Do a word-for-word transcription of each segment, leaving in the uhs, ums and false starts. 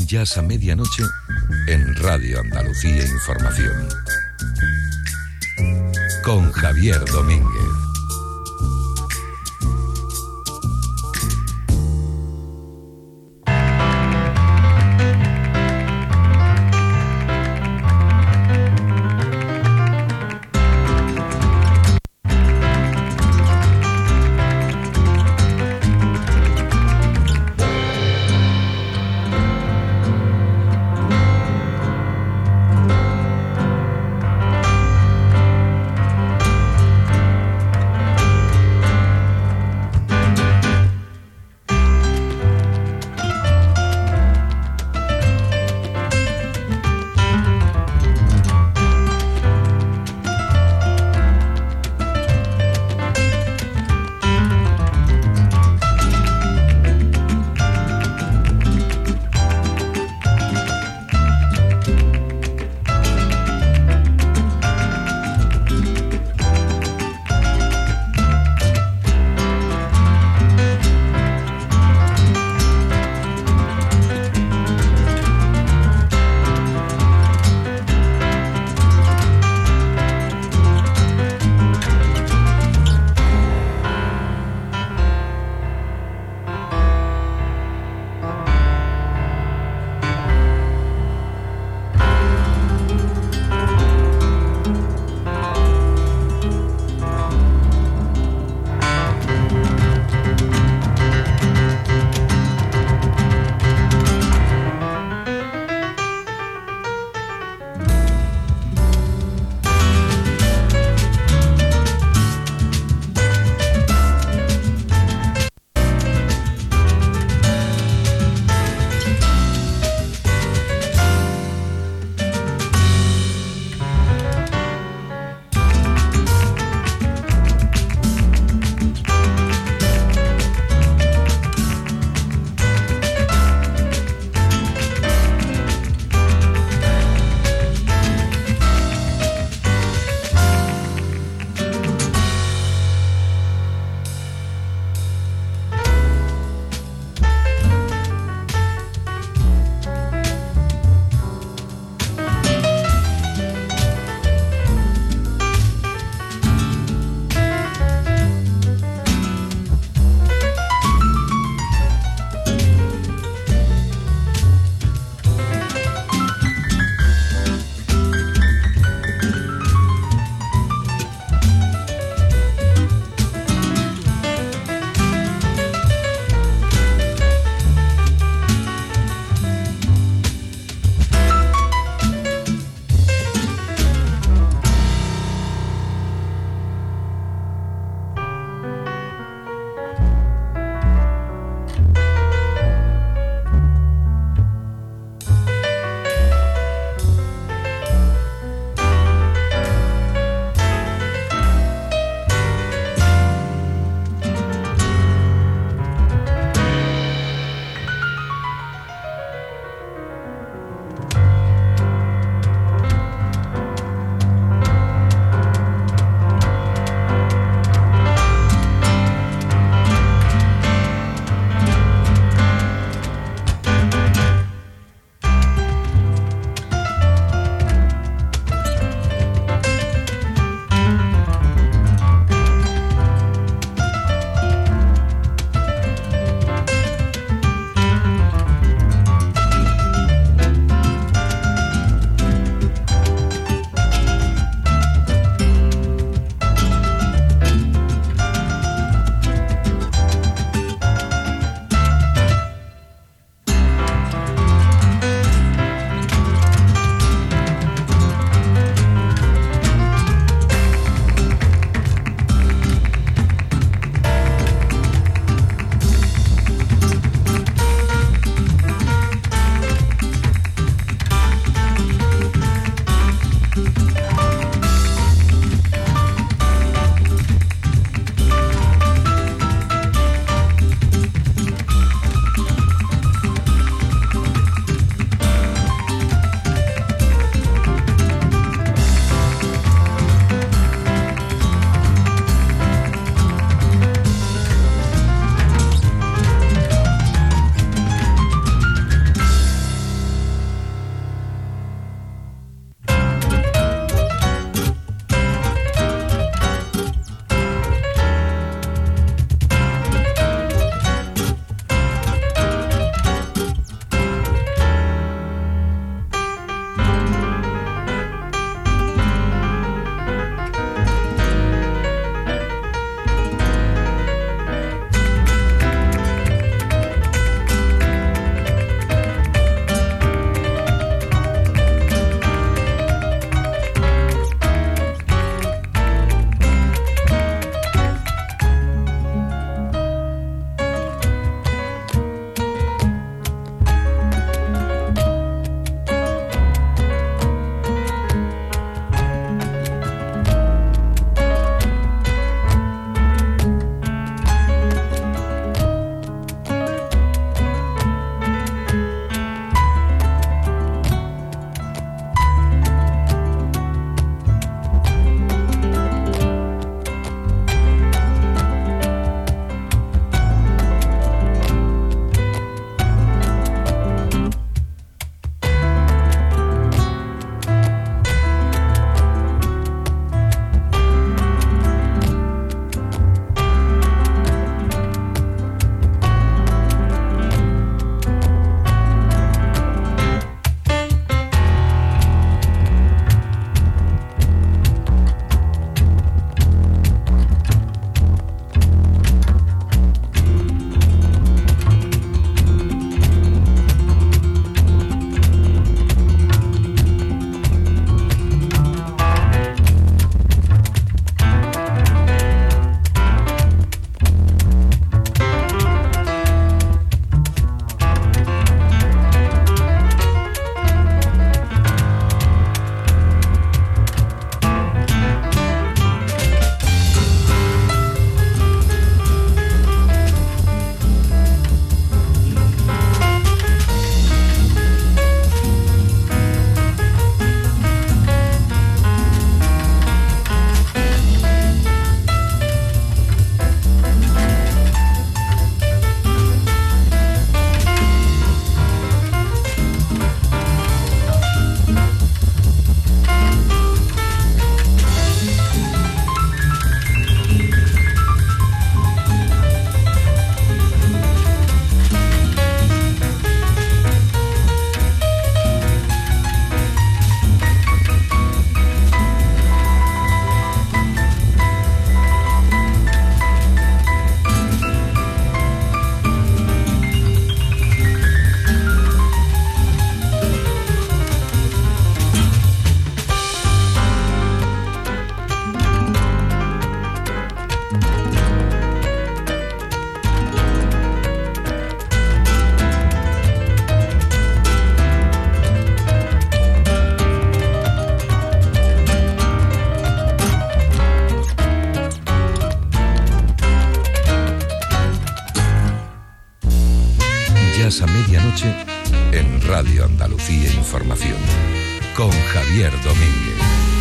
Jazz a medianoche en Radio Andalucía Información. Con Javier Domínguez. jazz a medianoche en Radio Andalucía Información, con Javier Domínguez.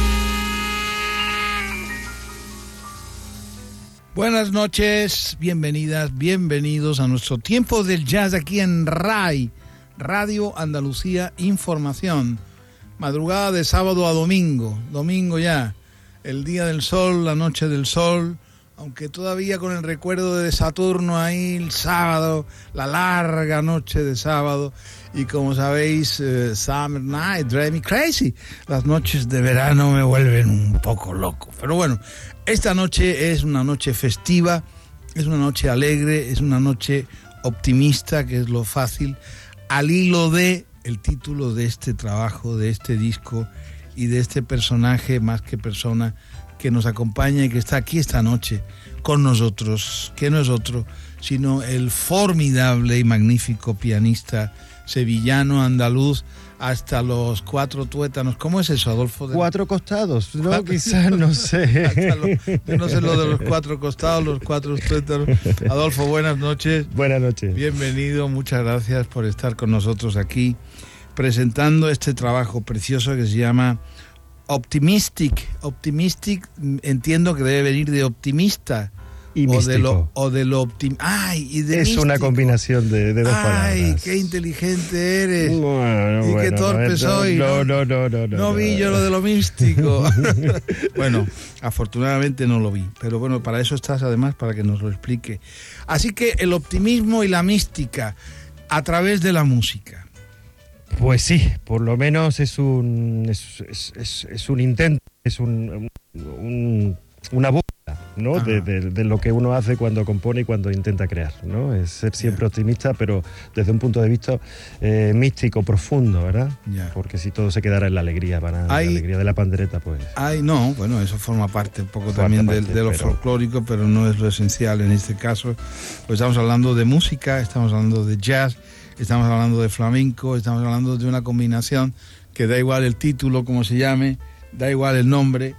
Buenas noches, bienvenidas, bienvenidos a nuestro tiempo del jazz aquí en R A I, Radio Andalucía Información. Madrugada de sábado a domingo, domingo ya, el día del sol, la noche del sol, aunque todavía con el recuerdo de Saturno ahí, el sábado, la larga noche de sábado. Y como sabéis, uh, Summer Night Drive Me Crazy. Las noches de verano me vuelven un poco loco. Pero bueno, esta noche es una noche festiva, es una noche alegre, es una noche optimista, que es lo fácil, al hilo de el título de este trabajo, de este disco y de este personaje, más que persona, que nos acompaña y que está aquí esta noche con nosotros, que no es otro, sino el formidable y magnífico pianista sevillano, andaluz, hasta los cuatro tuétanos. ¿Cómo es eso, Adolfo? Cuatro costados, ¿no? ¿Cuatro? Quizás, no sé. Lo, yo no sé lo de los cuatro costados, los cuatro tuétanos. Adolfo, buenas noches. Buenas noches. Bienvenido, muchas gracias por estar con nosotros aquí, presentando este trabajo precioso que se llama Optimistic. Optimistic, entiendo que debe venir de optimista. Y o místico. de lo o de lo optim ay y de es místico. Una combinación de, de dos ay, palabras. Ay, qué inteligente eres. Bueno, y bueno, qué torpe no, soy. No, no, no, no, no. No, no vi no. yo lo de lo místico. Bueno, afortunadamente no lo vi, pero bueno, para eso estás además, para que nos lo explique. Así que el optimismo y la mística a través de la música. Pues sí, por lo menos es un es, es, es, es un intento, es un, un una búsqueda, ¿no? De, de, de lo que uno hace cuando compone y cuando intenta crear, ¿no? Es ser siempre yeah. optimista, pero desde un punto de vista eh, místico, profundo, ¿verdad? Yeah. Porque si todo se quedara en la alegría, para hay, la alegría de la pandereta, pues... Ay, no, bueno, eso forma parte un poco también parte, de, de lo pero... folclórico, pero no es lo esencial en este caso. Pues estamos hablando de música, estamos hablando de jazz, estamos hablando de flamenco, estamos hablando de una combinación que da igual el título, como se llame, da igual el nombre...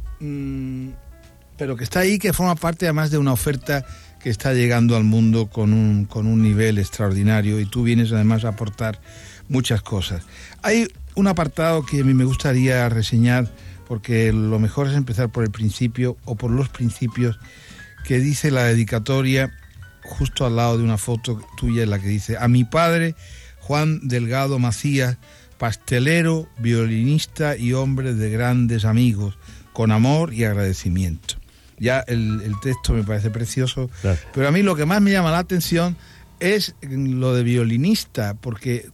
Mmm, pero que está ahí, que forma parte además de una oferta que está llegando al mundo con un, con un nivel extraordinario, y tú vienes además a aportar muchas cosas. Hay un apartado que a mí me gustaría reseñar, porque lo mejor es empezar por el principio o por los principios, que dice la dedicatoria justo al lado de una foto tuya en la que dice: a mi padre Juan Delgado Macías, pastelero, violinista y hombre de grandes amigos, con amor y agradecimiento. Ya el, el texto me parece precioso, claro. Pero a mí lo que más me llama la atención es lo de violinista, porque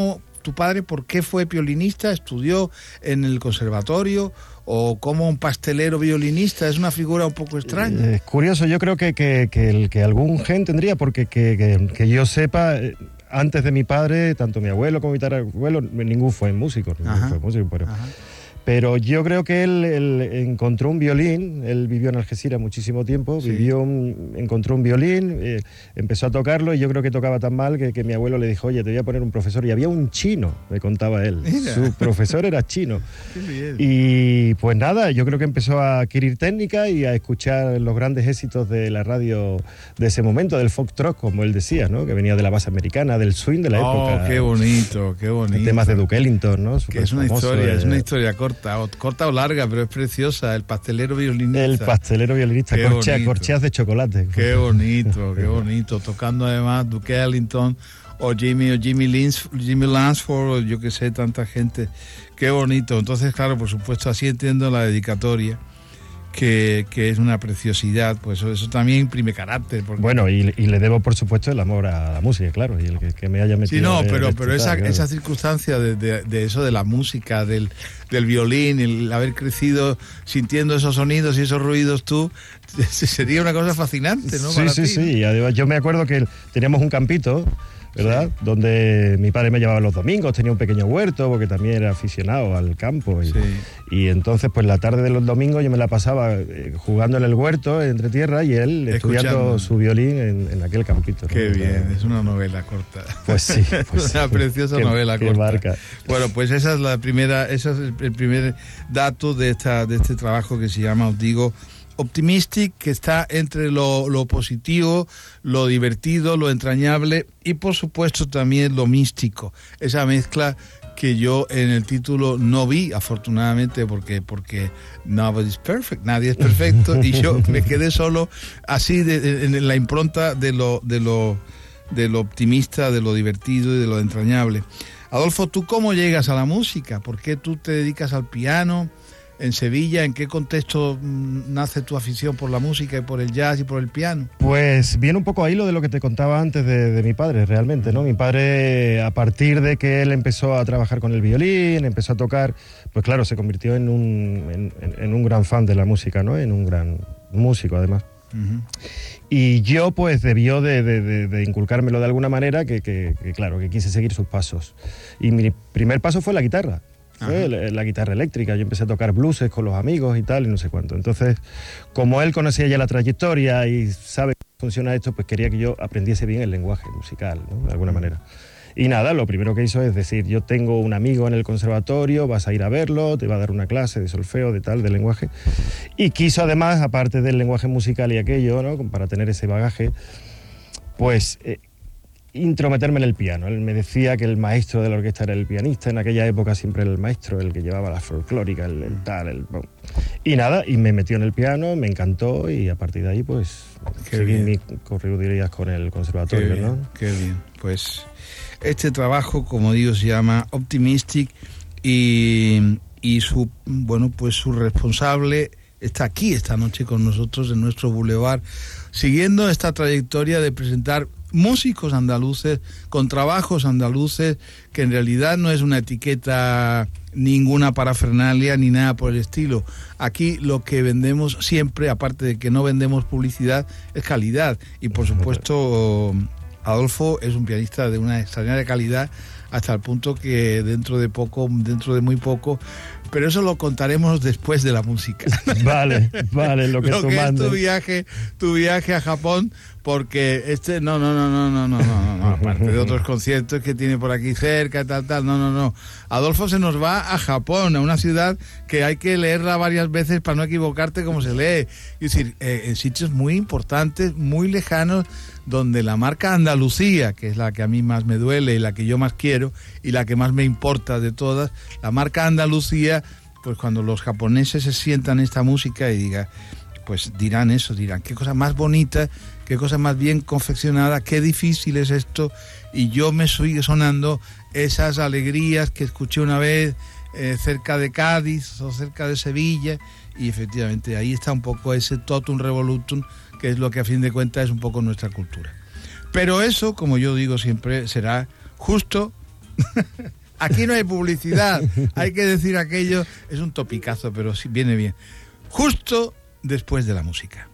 tu padre, ¿por qué fue violinista? ¿Estudió en el conservatorio o como un pastelero violinista? Es una figura un poco extraña. Es curioso, yo creo que, que, que, el, que algún gen tendría, porque que, que, que yo sepa... Antes de mi padre, tanto mi abuelo como mi tatarabuelo, ningún fue músico, ningún fue músico, pero... Ajá. Pero yo creo que él, él encontró un violín, él vivió en Algeciras muchísimo tiempo, sí. vivió un, encontró un violín, eh, empezó a tocarlo, y yo creo que tocaba tan mal que, que mi abuelo le dijo: oye, te voy a poner un profesor, y había un chino, me contaba él. Mira. Su profesor era chino. Qué bien. Y pues nada, yo creo que empezó a adquirir técnica y a escuchar los grandes éxitos de la radio de ese momento, del foxtrot, como él decía, ¿no? Que venía de la base americana, del swing de la oh, época. Oh, qué bonito, qué bonito. Temas de Duke Ellington, ¿no? Que es una famoso, historia, eh, es una historia corta. O, corta o larga, pero es preciosa. El pastelero violinista. El pastelero violinista, corchea, corcheas de chocolate. Qué bonito, qué bonito. Tocando además Duke Ellington o Jimmy o Jimmy Lins, Jimmy Lansford, o yo que sé, tanta gente. Qué bonito. Entonces, claro, por supuesto, así entiendo la dedicatoria, que, que es una preciosidad, pues eso, eso también imprime carácter. Porque... Bueno, y, y le debo, por supuesto, el amor a la música, claro, y el que, que me haya metido... Sí, no, de, pero, de pero esta, esa, claro. esa circunstancia de, de, de eso, de la música, del, del violín, el haber crecido sintiendo esos sonidos y esos ruidos tú, sería una cosa fascinante, ¿no? Sí, Para sí, ti, sí, además, yo me acuerdo que teníamos un campito, ¿verdad? Sí. Donde mi padre me llevaba los domingos, tenía un pequeño huerto, porque también era aficionado al campo. Y, sí. y entonces, pues la tarde de los domingos yo me la pasaba eh, jugando en el huerto, entre tierra, y él escuchando estudiando su violín en, en aquel campito. Qué ¿no? bien, es una novela corta. Pues sí. Pues una sí. preciosa qué, novela qué corta. Marca. Bueno, pues esa es la primera, ese es el primer dato de esta de este trabajo que se llama, os digo, Optimistic, que está entre lo, lo positivo, lo divertido, lo entrañable y por supuesto también lo místico. Esa mezcla que yo en el título no vi, afortunadamente, porque porque nobody's perfect, nadie es perfecto, y yo me quedé solo así de, de, en la impronta de lo, de lo, de lo optimista, de lo divertido y de lo entrañable. Adolfo, ¿tú cómo llegas a la música? ¿Por qué tú te dedicas al piano en Sevilla? ¿En qué contexto nace tu afición por la música y por el jazz y por el piano? Pues viene un poco ahí lo de lo que te contaba antes de, de mi padre, realmente, ¿no? Mi padre, a partir de que él empezó a trabajar con el violín, empezó a tocar, pues claro, se convirtió en un, en, en un gran fan de la música, ¿no? En un gran músico, además. Uh-huh. Y yo, pues, debió de, de, de, de inculcármelo de alguna manera, que, que, que claro, que quise seguir sus pasos. Y mi primer paso fue la guitarra. Fue la, la guitarra eléctrica. Yo empecé a tocar blueses con los amigos y tal, y no sé cuánto. Entonces, como él conocía ya la trayectoria y sabe cómo funciona esto, pues quería que yo aprendiese bien el lenguaje musical, ¿no? De alguna manera. Y nada, lo primero que hizo es decir, yo tengo un amigo en el conservatorio, vas a ir a verlo, te va a dar una clase de solfeo, de tal, de lenguaje. Y quiso además, aparte del lenguaje musical y aquello, ¿no? Para tener ese bagaje, pues... Eh, intrometerme en el piano. Él me decía que el maestro de la orquesta era el pianista, en aquella época siempre era el maestro, el que llevaba la folclórica, el, el tal, el... Y nada, y me metió en el piano, me encantó, y a partir de ahí pues Qué seguí bien. mi corredurías con el conservatorio. Qué bien, ¿no? Qué bien. Pues este trabajo, como digo, se llama Optimistic, y, y su, bueno, pues su responsable está aquí esta noche con nosotros en nuestro Boulevard, siguiendo esta trayectoria de presentar músicos andaluces con trabajos andaluces, que en realidad no es una etiqueta, ninguna parafernalia ni nada por el estilo. Aquí lo que vendemos siempre, aparte de que no vendemos publicidad, es calidad. Y por supuesto, Adolfo es un pianista de una extraordinaria calidad, hasta el punto que dentro de poco, dentro de muy poco, pero eso lo contaremos después de la música. Vale, vale, lo que, lo tú que mandes. es tu viaje, tu viaje a Japón, porque este, no, no, no, no, no, no, no, no, aparte de otros conciertos que tiene por aquí cerca, tal, tal, no, no, no. Adolfo se nos va a Japón, a una ciudad que hay que leerla varias veces para no equivocarte como se lee. Es decir, eh, en sitios muy importantes, muy lejanos, donde la marca Andalucía, que es la que a mí más me duele y la que yo más quiero y la que más me importa de todas, la marca Andalucía, pues cuando los japoneses se sientan esta música y digan, pues dirán eso, dirán, qué cosa más bonita, qué cosa más bien confeccionada, qué difícil es esto, y yo me sigue sonando esas alegrías que escuché una vez eh, cerca de Cádiz o cerca de Sevilla, y efectivamente ahí está un poco ese totum revolutum, que es lo que a fin de cuentas es un poco nuestra cultura. Pero eso, como yo digo siempre, será justo... Aquí no hay publicidad, hay que decir aquello, es un topicazo, pero sí viene bien. Justo después de la música.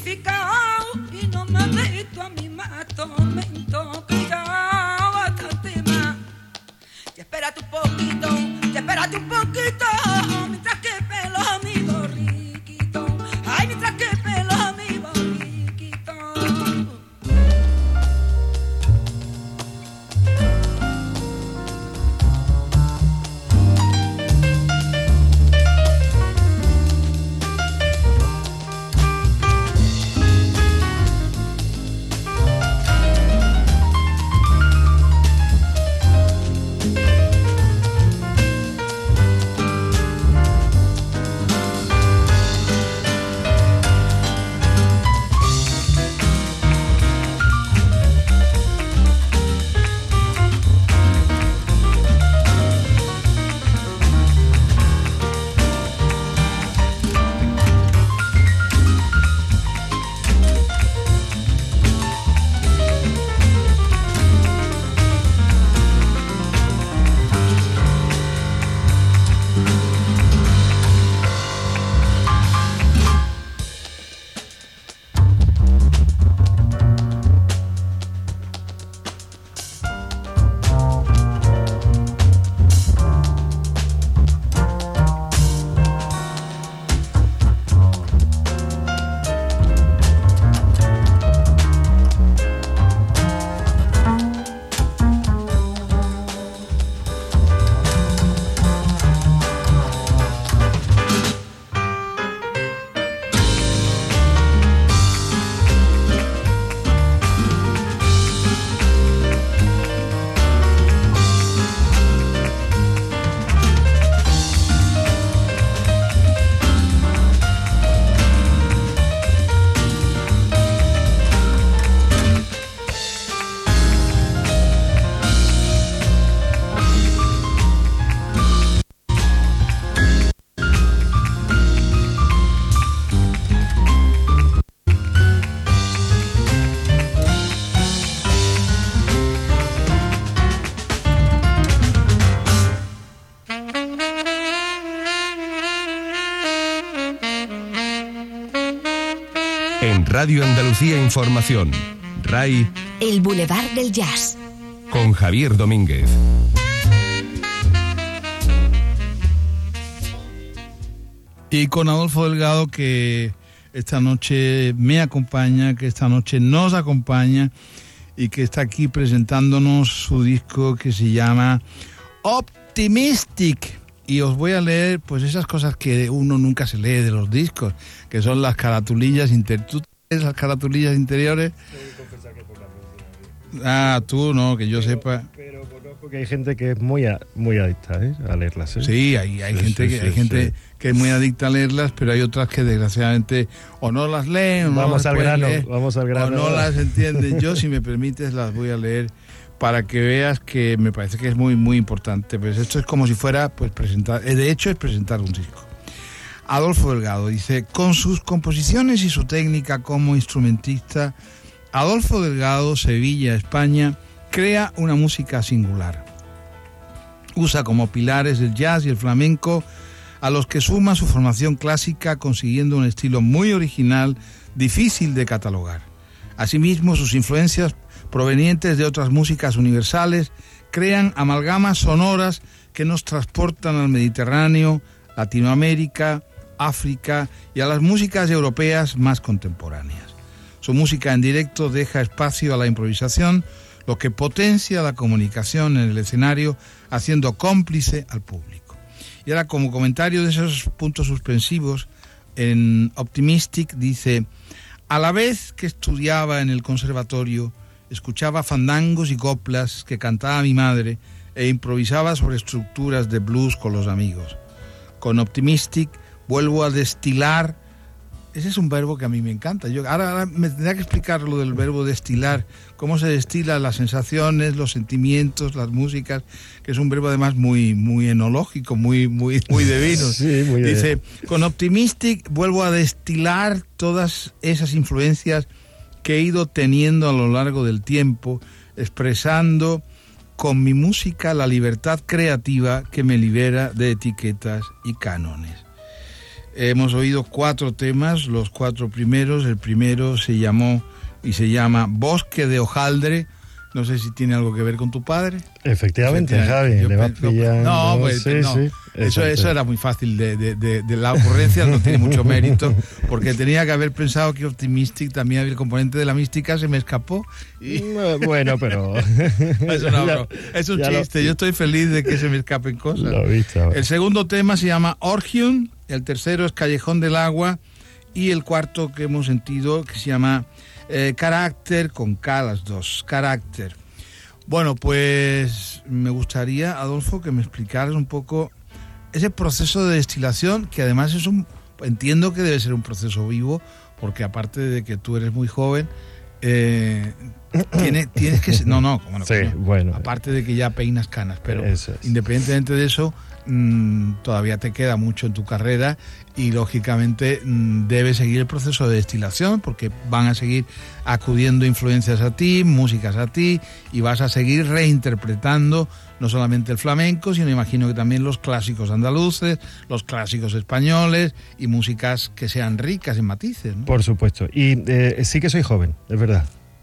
sacrificado y no me has visto a mi más tormento, que ya bastante más. Y espérate un poquito, y espérate un poquito, mientras que pelo a mi borriquito, ay, mientras que pelo a mi borriquito. En Radio Andalucía Información, R A I, El Boulevard del Jazz, con Javier Domínguez. Y con Adolfo Delgado, que esta noche me acompaña, que esta noche nos acompaña y que está aquí presentándonos su disco que se llama Optimistic. Y os voy a leer pues esas cosas que uno nunca se lee de los discos, que son las caratulillas interiores. ¿Tú tienes las caratulillas interiores? Tengo que confesar que por la música. Ah, tú no, que yo pero, sepa. Pero conozco que hay gente que es muy, a, muy adicta, ¿eh?, a leerlas, ¿eh? Sí, hay, hay sí, gente, sí, que, sí, hay gente sí. que es muy adicta a leerlas, pero hay otras que desgraciadamente o no las leen, o no Vamos las al pueden grano, leer, vamos al grano. o no las entienden. Yo, si me permites, las voy a leer para que veas que me parece que es muy, muy importante. Pues esto es como si fuera, pues, presentar, de hecho es presentar un disco. Adolfo Delgado dice: con sus composiciones y su técnica como instrumentista, Adolfo Delgado, Sevilla, España, crea una música singular. Usa como pilares el jazz y el flamenco, a los que suma su formación clásica, consiguiendo un estilo muy original, difícil de catalogar. Asimismo, sus influencias provenientes de otras músicas universales crean amalgamas sonoras que nos transportan al Mediterráneo, Latinoamérica, África y a las músicas europeas más contemporáneas. Su música en directo deja espacio a la improvisación, lo que potencia la comunicación en el escenario, haciendo cómplice al público. Y ahora, como comentario de esos puntos suspensivos, en Optimistic dice: a la vez que estudiaba en el conservatorio, escuchaba fandangos y coplas que cantaba mi madre e improvisaba sobre estructuras de blues con los amigos. Con Optimistic vuelvo a destilar. Ese es un verbo que a mí me encanta. Yo ahora, ahora me tendría que explicar lo del verbo destilar, cómo se destilan las sensaciones, los sentimientos, las músicas, que es un verbo además muy, muy enológico, muy, muy, muy de vinos. Sí, muy Dice: bien. con Optimistic vuelvo a destilar todas esas influencias que he ido teniendo a lo largo del tiempo, expresando con mi música la libertad creativa que me libera de etiquetas y cánones. Hemos oído cuatro temas, los cuatro primeros. El primero se llamó y se llama Bosque de Hojaldre. No sé si tiene algo que ver con tu padre. Efectivamente, Javi, le vas pillando. No, pues sí, no. Sí, eso, eso era muy fácil de, de, de, de la ocurrencia, no tiene mucho mérito, porque tenía que haber pensado que Optimistic también había el componente de la mística, se me escapó. Y... Bueno, pero... Eso no, bro. Es un chiste, lo... yo estoy feliz de que se me escapen cosas. Lo visto, el segundo tema se llama Orgium, el tercero es Callejón del Agua, y el cuarto que hemos sentido que se llama... Eh, carácter con K las dos, carácter. Bueno, pues me gustaría, Adolfo, que me explicaras un poco ese proceso de destilación, que además es un, entiendo que debe ser un proceso vivo, porque aparte de que tú eres muy joven, eh, tiene, tienes que... No, no, como no, sí, no. Bueno. Aparte de que ya peinas canas, pero es. independientemente de eso, mmm, todavía te queda mucho en tu carrera y lógicamente mmm, debes seguir el proceso de destilación, porque van a seguir acudiendo influencias a ti, músicas a ti, y vas a seguir reinterpretando no solamente el flamenco, sino imagino que también los clásicos andaluces, los clásicos españoles y músicas que sean ricas en matices, ¿no? Por supuesto. Y eh, sí que soy joven, es verdad.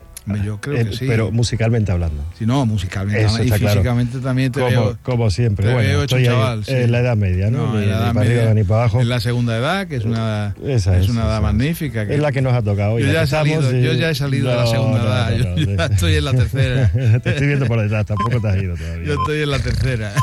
Yo creo eh, que sí. Pero musicalmente hablando. Si no, musicalmente. Eso y está físicamente claro. también te como, veo... Como siempre. Te bueno, veo hecho estoy chaval, ahí, sí. en la edad media, ¿no? No, ni, en la edad ni para media, arriba ni para abajo. en la segunda edad, que es una, esa es es, una edad esa magnífica. Que es la que nos ha tocado. Yo, ya he, salido, y... yo ya he salido no, de la segunda no, edad. No, no, yo, yo no, ya estoy en la tercera. Te estoy viendo por detrás, tampoco te has ido todavía. Yo estoy en la tercera.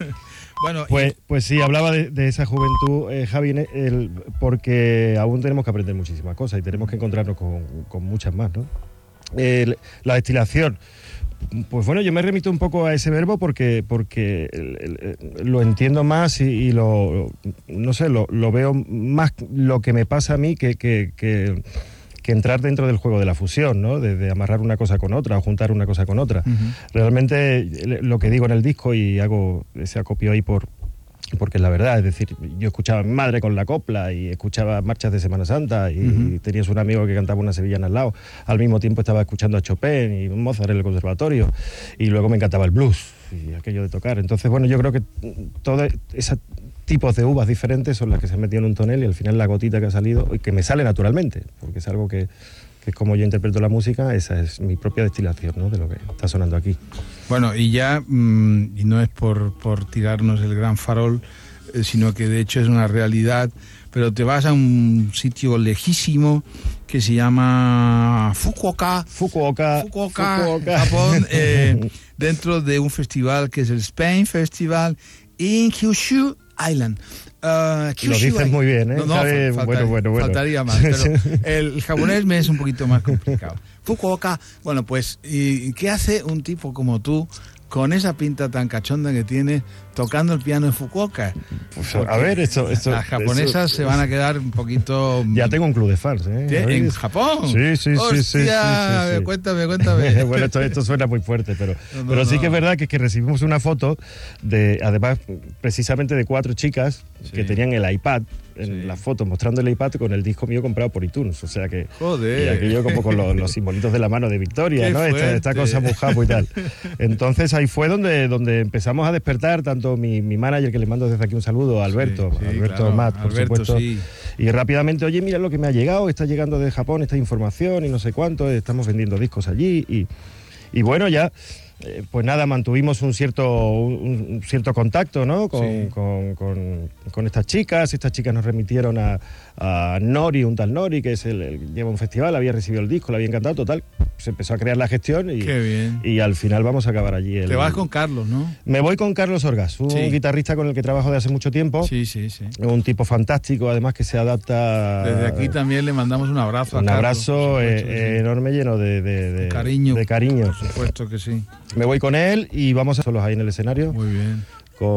Bueno, pues, y... pues sí, hablaba de, de esa juventud, eh, Javi, el, porque aún tenemos que aprender muchísimas cosas y tenemos que encontrarnos con, con muchas más, ¿no? El, la destilación, pues bueno, yo me remito un poco a ese verbo porque, porque el, el, lo entiendo más y, y lo, no sé, lo, lo veo más lo que me pasa a mí que... que, que que entrar dentro del juego de la fusión, ¿no? De, de amarrar una cosa con otra o juntar una cosa con otra. Uh-huh. Realmente lo que digo en el disco, y hago ese acopio ahí por porque es la verdad, es decir, yo escuchaba a mi madre con la copla y escuchaba marchas de Semana Santa y, uh-huh. y tenías un amigo que cantaba una sevillana al lado, al mismo tiempo estaba escuchando a Chopin y Mozart en el conservatorio y luego me encantaba el blues y aquello de tocar. Entonces, bueno, yo creo que todo ese tipos de uvas diferentes son las que se han metido en un tonel y al final la gotita que ha salido, y que me sale naturalmente, porque es algo que, que es como yo interpreto la música, esa es mi propia destilación, ¿no? De lo que está sonando aquí. Bueno, y ya, mmm, y no es por, por tirarnos el gran farol, eh, sino que de hecho es una realidad, pero te vas a un sitio lejísimo que se llama Fukuoka, Fukuoka, Fukuoka, Fukuoka. Japón, eh, dentro de un festival que es el Spain Festival in Kyushu Island. Uh, Lo dices muy bien, ¿eh? No, no, Sabe, faltaría, bueno, bueno, bueno. faltaría más, pero el japonés me es un poquito más complicado. Fukuoka, bueno, pues, ¿y qué hace un tipo como tú con esa pinta tan cachonda que tiene tocando el piano en Fukuoka? Pues, a ver, esto, esto las japonesas esto, se van a quedar un poquito... Ya tengo un club de fans, ¿eh? ¿En Japón? Sí, sí, ¡Hostia! sí, sí, sí, sí, sí. Cuéntame, cuéntame. Bueno, esto, esto suena muy fuerte, pero, no, no, pero sí no. que es verdad que, que recibimos una foto de, además, precisamente de cuatro chicas sí. que tenían el iPad en sí. la foto, mostrando el iPad con el disco mío comprado por iTunes, o sea que... Joder. Y aquello como con los, los simbolitos de la mano de Victoria, ¿no? Esta, esta cosa muy japo y tal. Entonces ahí fue donde, donde empezamos a despertar, tanto mi, mi manager, que le mando desde aquí un saludo, a Alberto, sí, sí, Alberto claro, Matt, por Alberto, supuesto. Sí. Y rápidamente, oye, mira lo que me ha llegado, está llegando de Japón esta información y no sé cuánto, estamos vendiendo discos allí y, y bueno, ya... Eh, pues nada, mantuvimos un cierto un, un cierto contacto, ¿no? Con, sí. con, con, con estas chicas. Estas chicas nos remitieron a, a Nori, un tal Nori, que es el, el lleva un festival, había recibido el disco, le había encantado, total. Se empezó a crear la gestión y, Qué bien. y al final vamos a acabar allí. El, Te vas con Carlos, ¿no? Me voy con Carlos Orgas, un sí. guitarrista con el que trabajo de hace mucho tiempo. Sí, sí, sí. Un tipo fantástico, además que se adapta... Desde aquí también le mandamos un abrazo a un Carlos. Un abrazo eh, supuesto, eh, sí. enorme, lleno de, de, de, cariño. de cariño. Por supuesto que sí. Me voy con él y vamos a solos ahí en el escenario. Muy bien.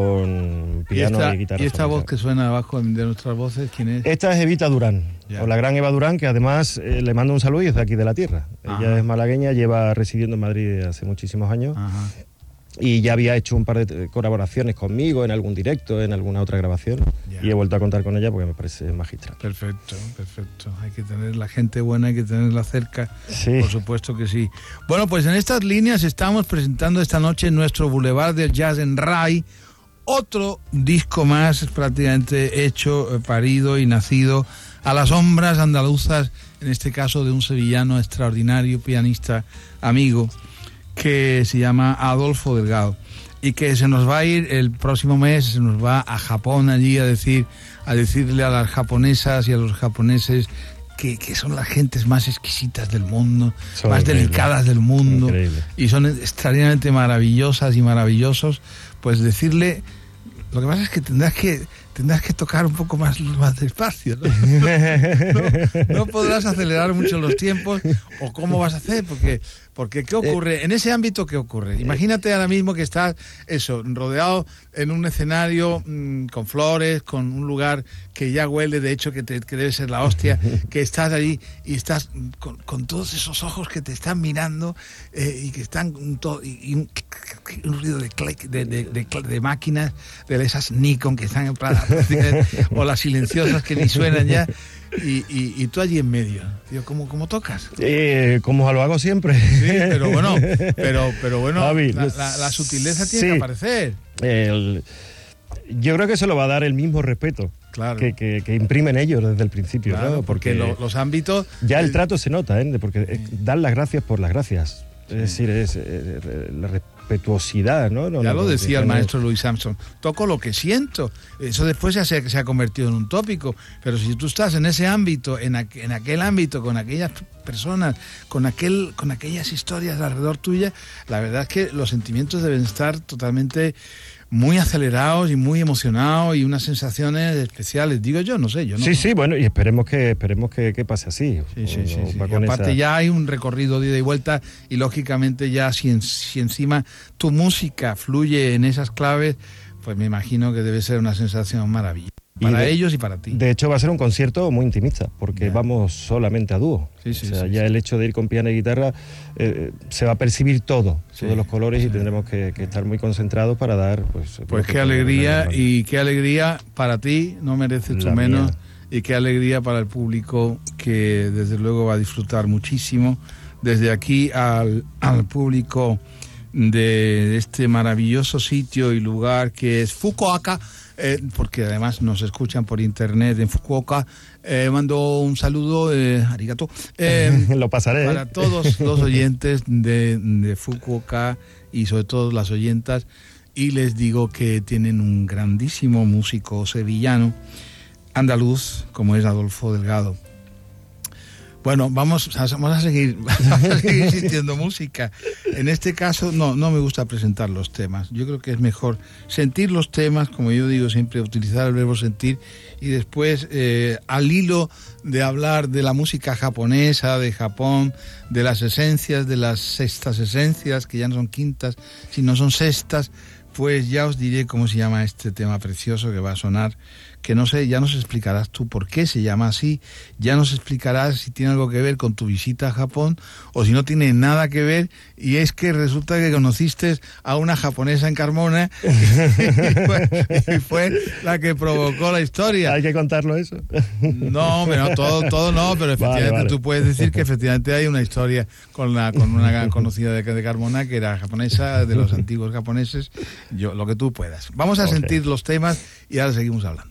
Con piano y, esta, y guitarra. ¿Y esta voz que suena abajo de nuestras voces, quién es? Esta es Evita Durán, ya. o la gran Eva Durán, que además eh, le mando un saludo y es de aquí de la tierra. Ajá. Ella es malagueña, lleva residiendo en Madrid hace muchísimos años. Ajá. Y ya había hecho un par de colaboraciones conmigo en algún directo, en alguna otra grabación. Ya. Y he vuelto a contar con ella porque me parece magistral. Perfecto, perfecto. Hay que tener la gente buena, hay que tenerla cerca. Sí. Por supuesto que sí. Bueno, pues en estas líneas estamos presentando esta noche nuestro Boulevard del Jazz en R A I, otro disco más prácticamente hecho, parido y nacido a las sombras andaluzas, en este caso de un sevillano extraordinario, pianista, amigo, que se llama Adolfo Delgado, y que se nos va a ir el próximo mes, se nos va a Japón allí a decir, a decirle a las japonesas y a los japoneses que, que son las gentes más exquisitas del mundo, son más increíble. delicadas del mundo, increíble. Y son extraordinariamente maravillosas y maravillosos, pues decirle, lo que pasa es que tendrás que tendrás que tocar un poco más, más despacio, ¿no? No, no podrás acelerar mucho los tiempos, o cómo vas a hacer, porque porque ¿qué ocurre? En ese ámbito, ¿qué ocurre? Imagínate ahora mismo que estás, eso, rodeado en un escenario mmm, con flores, con un lugar que ya huele, de hecho, que, te, que debe ser la hostia, que estás allí y estás con, con todos esos ojos que te están mirando eh, y que están todo, y, y un, un ruido de, click, de, de, de, de máquinas, de esas Nikon que están en plata, o las silenciosas que ni suenan ya. Y, y, y tú allí en medio, tío, ¿cómo, cómo tocas? Eh, como lo hago siempre. Sí, pero bueno, pero, pero bueno, Javi, la, la, la sutileza tiene sí, que aparecer. El, yo creo que eso lo va a dar el mismo respeto claro. que, que, que imprimen ellos desde el principio, claro, ¿no? Porque, porque lo, los ámbitos... Ya el trato se nota, ¿eh? Porque sí. dar las gracias por las gracias. Es sí. decir, es, es, es la respetuosidad, ¿no? no ya no, lo decía no, el maestro Louis Armstrong, toco lo que siento. Eso después se ha, se ha convertido en un tópico, pero si tú estás en ese ámbito, en, aqu en aquel ámbito, con aquellas personas, con, aquel, con aquellas historias alrededor tuya, la verdad es que los sentimientos deben estar totalmente muy acelerados y muy emocionados y unas sensaciones especiales, digo yo, no sé, yo no. Sí, sí, bueno, y esperemos que esperemos que, que pase así. Sí, sí, sí, sí. Y aparte esa... ya hay un recorrido de ida y vuelta y lógicamente ya si, en, si encima tu música fluye en esas claves, pues me imagino que debe ser una sensación maravillosa. Para de, ellos y para ti. De hecho va a ser un concierto muy intimista, porque yeah. vamos solamente a dúo. Sí, sí, o sea, sí, ya sí. el hecho de ir con piano y guitarra, eh, se va a percibir todo, sí, todos los colores sí. y tendremos que, que estar muy concentrados para dar... Pues, pues qué alegría, y qué alegría para ti, no mereces tú menos, mía. Y qué alegría para el público que desde luego va a disfrutar muchísimo. Desde aquí al, al público de este maravilloso sitio y lugar que es Fukuoka, Eh, porque además nos escuchan por internet en Fukuoka. Eh, mando un saludo, eh, arigato, eh, lo pasaré para todos los oyentes de, de Fukuoka y sobre todo las oyentas, y les digo que tienen un grandísimo músico sevillano, andaluz, como es Adolfo Delgado. Bueno, vamos, vamos a seguir, vamos a seguir insistiendo música. En este caso, no, no me gusta presentar los temas. Yo creo que es mejor sentir los temas, como yo digo siempre, utilizar el verbo sentir, y después, eh, al hilo de hablar de la música japonesa, de Japón, de las esencias, de las sextas esencias, que ya no son quintas, sino son sextas, pues ya os diré cómo se llama este tema precioso que va a sonar, que no sé, ya nos explicarás tú por qué se llama así, ya nos explicarás si tiene algo que ver con tu visita a Japón o si no tiene nada que ver, y es que resulta que conociste a una japonesa en Carmona y fue, y fue la que provocó la historia. ¿Hay que contarlo eso? No, no todo, todo no, pero efectivamente vale, vale. Tú puedes decir que efectivamente hay una historia con, la, con una conocida de, de Carmona que era japonesa, de los antiguos japoneses, yo lo que tú puedas. Vamos a okay. sentir los temas y ahora seguimos hablando.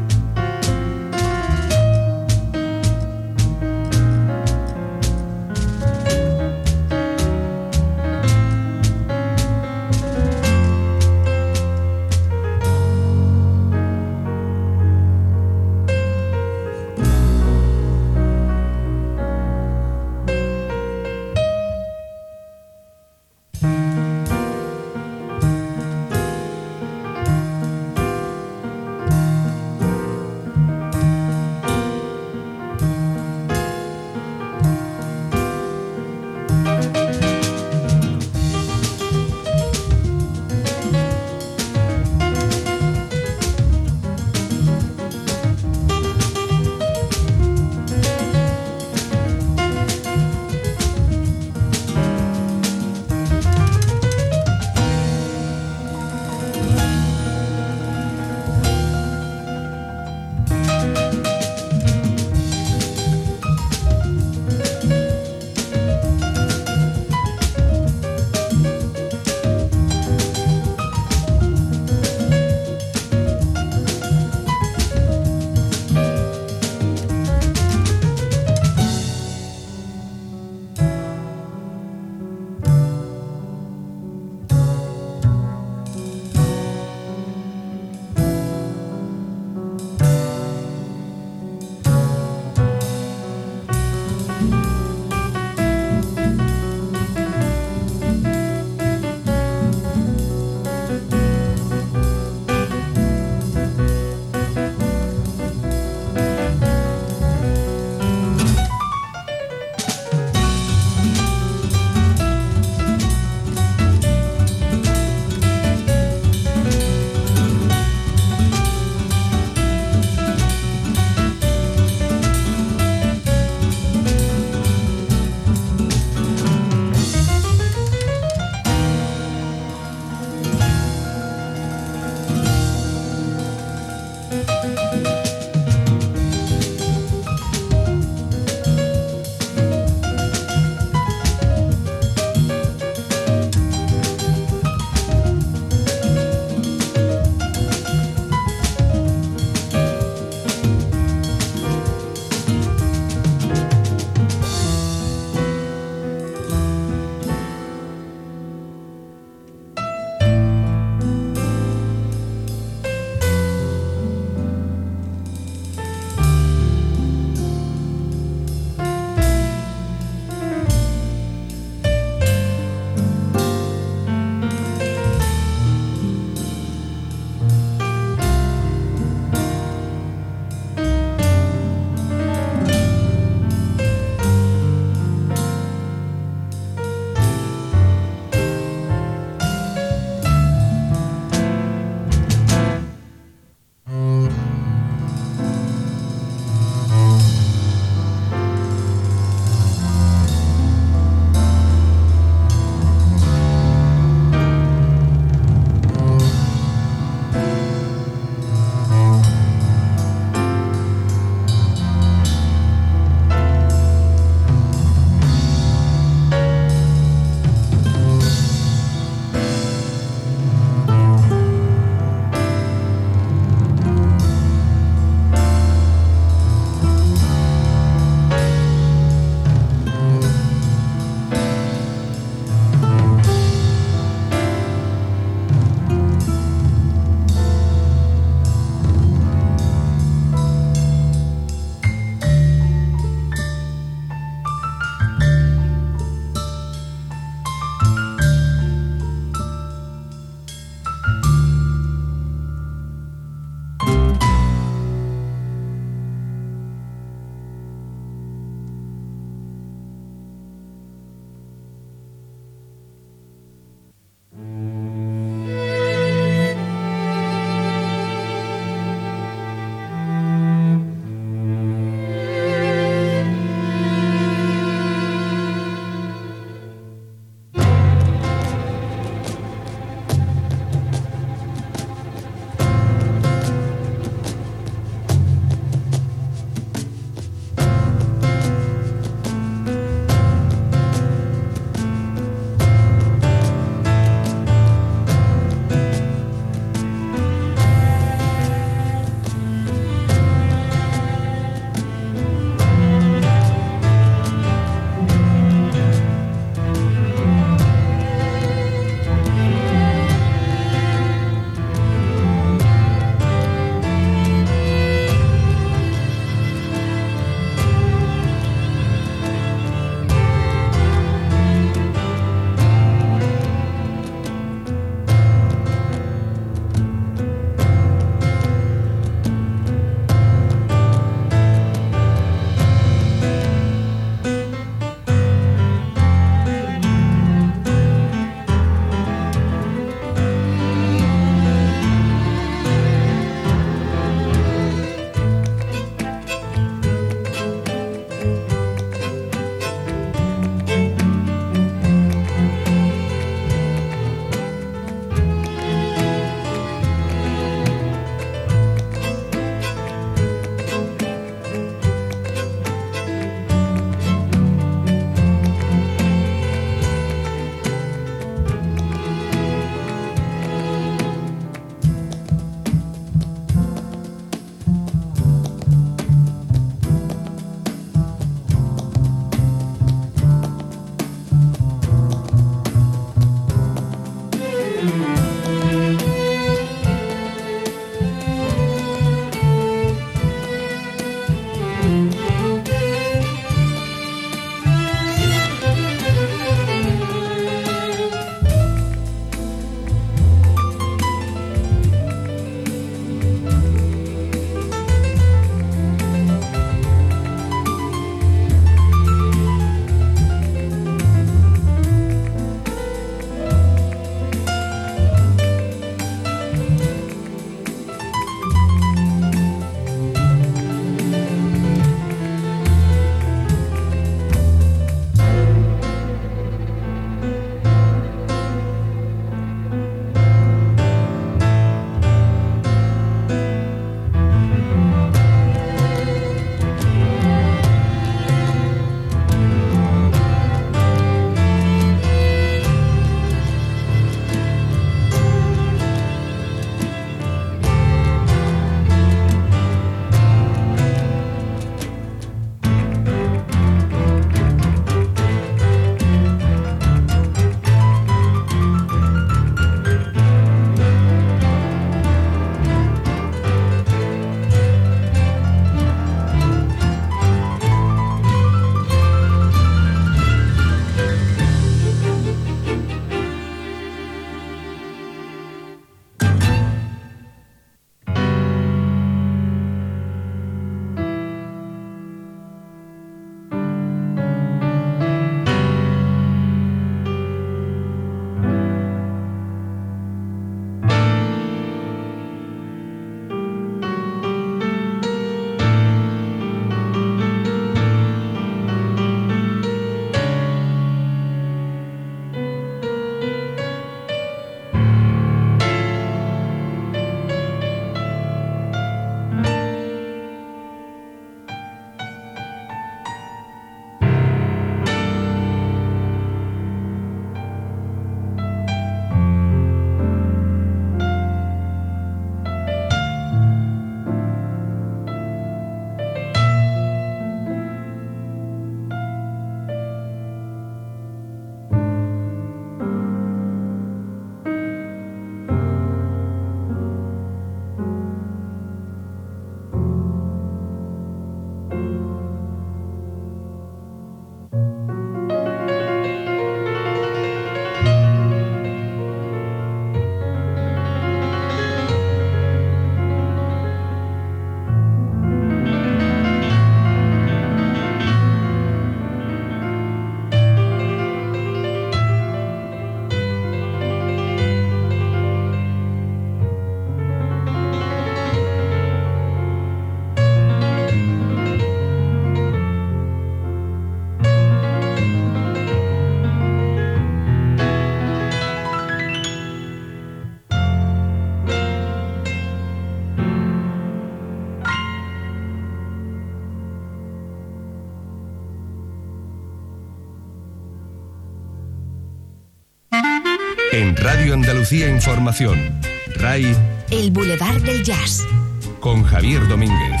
En Radio Andalucía Información, R A I... El Boulevard del Jazz. Con Javier Domínguez.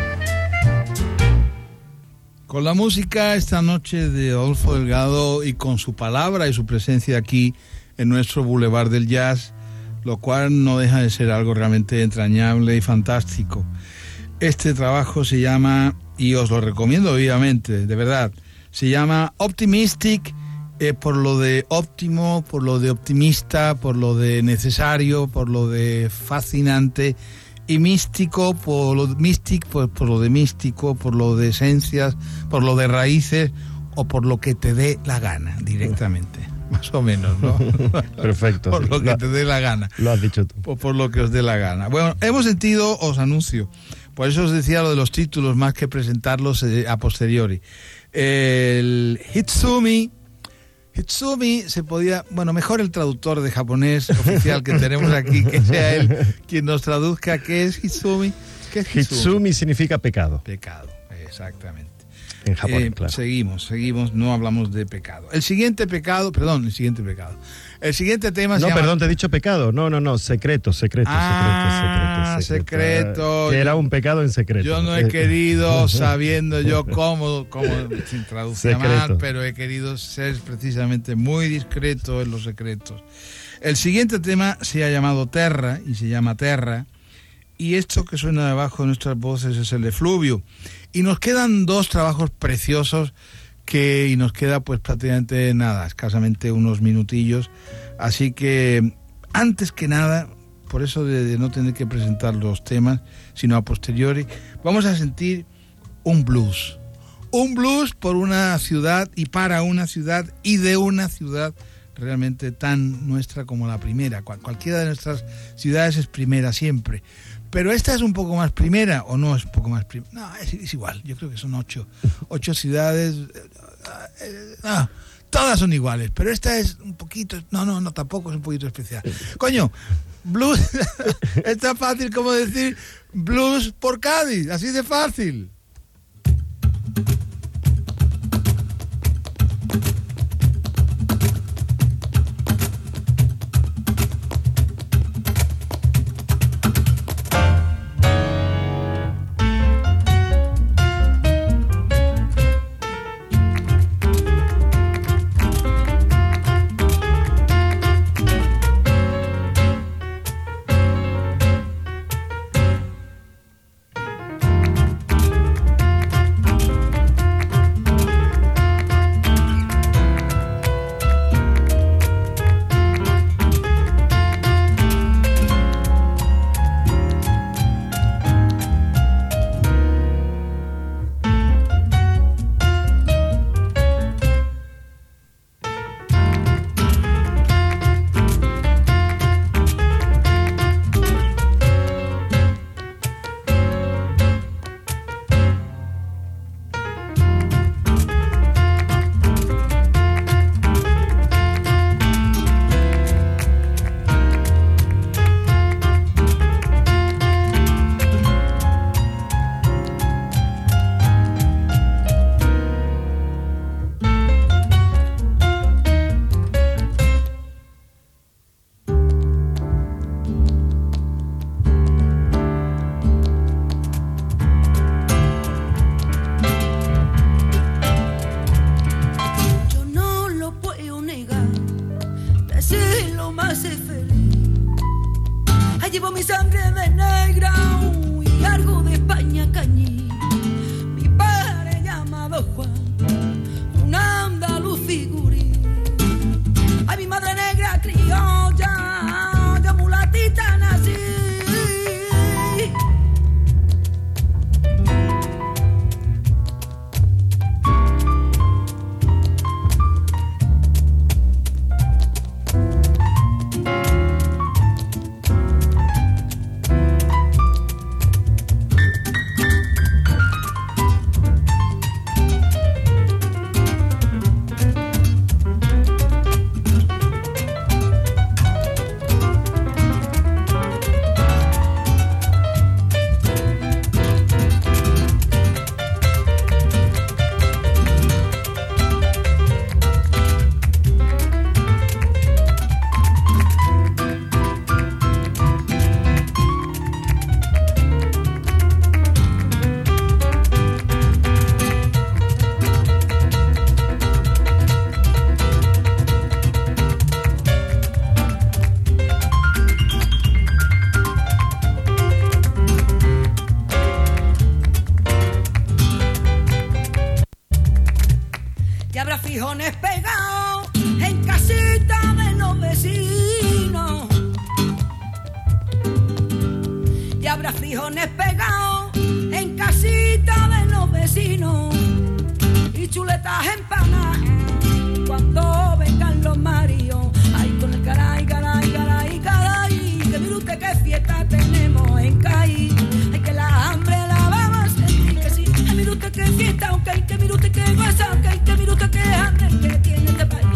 Con la música esta noche de Adolfo Delgado y con su palabra y su presencia aquí en nuestro Boulevard del Jazz, lo cual no deja de ser algo realmente entrañable y fantástico. Este trabajo se llama, y os lo recomiendo vivamente, de verdad, se llama Optimistic, eh, por lo de óptimo, por lo de optimista, por lo de necesario, por lo de fascinante, y místico, por lo mystic, por, por lo de místico, por lo de esencias, por lo de raíces, o por lo que te dé la gana, directamente. Más o menos, ¿no? Perfecto. Por sí. lo que lo, te dé la gana. Lo has dicho tú. O por lo que os dé la gana. Bueno, hemos sentido, os anuncio, por eso os decía lo de los títulos, más que presentarlos eh, a posteriori. El Hitsumi, Hitsumi se podía, bueno, mejor el traductor de japonés oficial que tenemos aquí, que sea él quien nos traduzca qué es Hitsumi. ¿Qué es Hitsumi? Hitsumi significa pecado. Pecado, exactamente. En Japón, eh, claro. Seguimos, seguimos, no hablamos de pecado. El siguiente pecado, perdón, el siguiente pecado. El siguiente tema se No, llama... perdón, te he dicho pecado. No, no, no, secreto, secreto, Ah, secreto, secreto, secreto. secreto. Que era un pecado en secreto. Yo no he querido, sabiendo yo cómo, cómo sin traducir mal, pero he querido ser precisamente muy discreto en los secretos. El siguiente tema se ha llamado Terra, y se llama Terra, y esto que suena debajo de nuestras voces es el efluvio. Y nos quedan dos trabajos preciosos que, y nos queda pues prácticamente nada, escasamente unos minutillos. Así que, antes que nada, por eso de, de no tener que presentar los temas, sino a posteriori, vamos a sentir un blues. Un blues por una ciudad y para una ciudad y de una ciudad realmente tan nuestra como la primera. Cual, cualquiera de nuestras ciudades es primera siempre. Pero esta es un poco más primera, o no es un poco más primera. No, es, es igual. Yo creo que son ocho. Ocho ciudades. No, todas son iguales. Pero esta es un poquito. No, no, no, tampoco es un poquito especial. Coño, blues. Es tan fácil como decir blues por Cádiz. Así de fácil. habrá frijoles pegados en casita de los vecinos y chuletas empanadas cuando vengan los maridos. Ay, con el caray, caray, caray, caray, que mire usted qué fiesta tenemos en Cádiz. Ay, que la hambre la vamos a sentir que sí. Ay, mire usted qué fiesta, ok, que mire usted qué goza, ok, que mire usted qué hambre que tiene este país.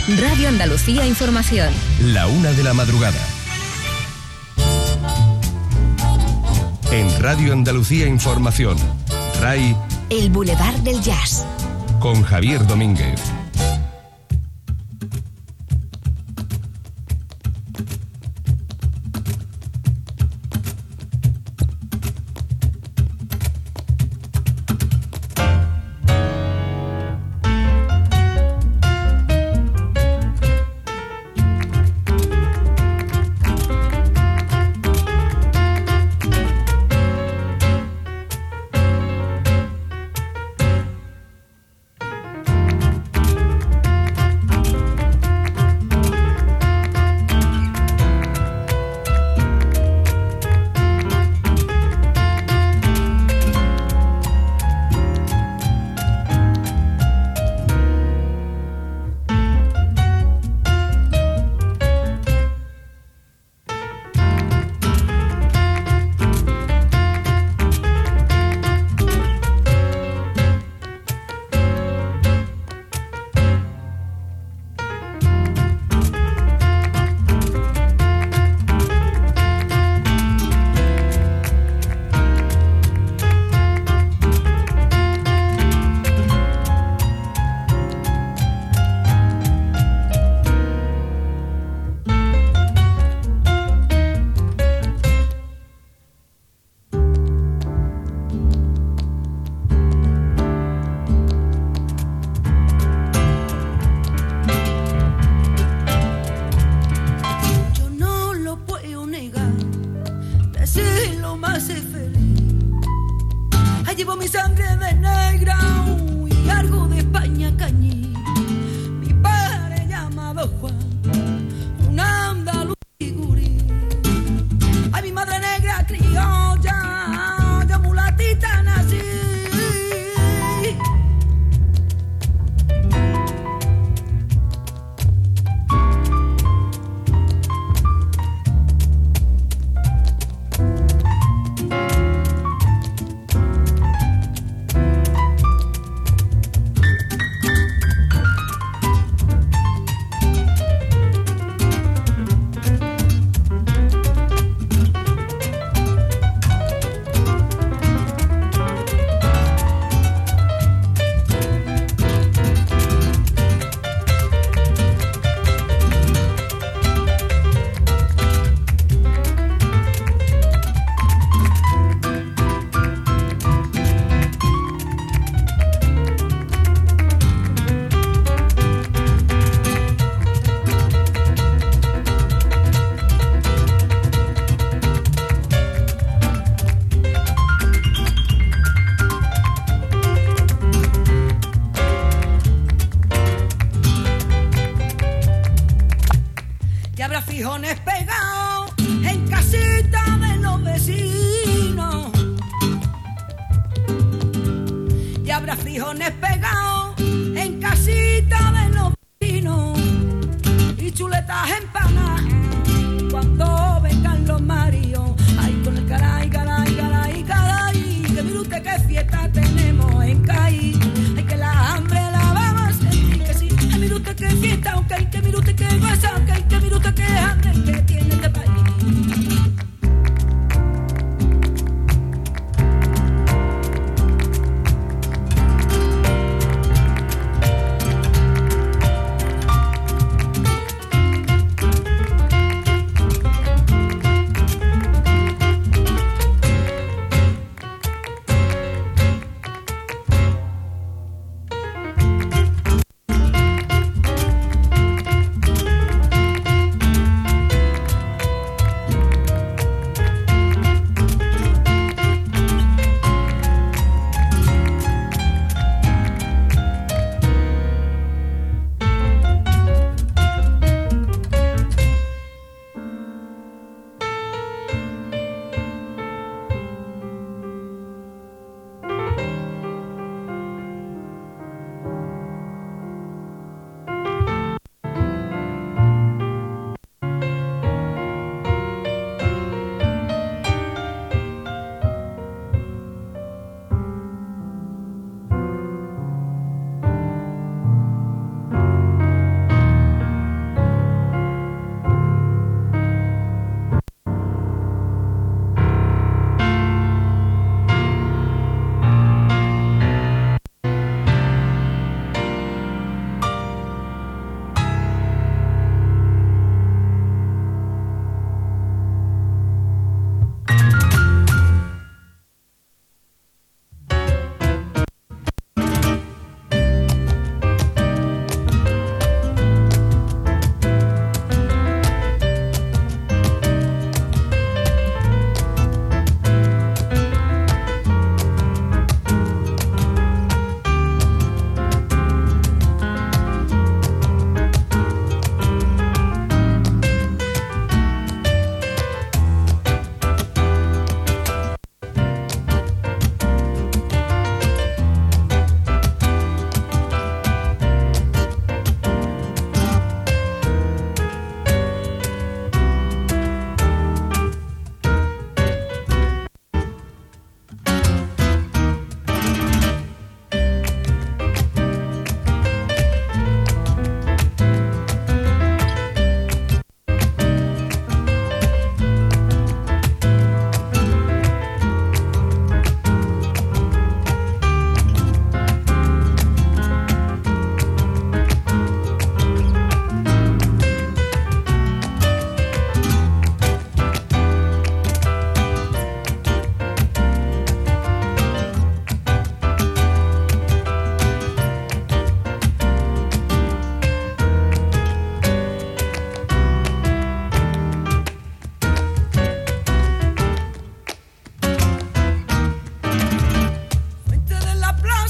Radio Andalucía Información. La una de la madrugada. En Radio Andalucía Información, R A I... El Boulevard del Jazz. Con Javier Domínguez.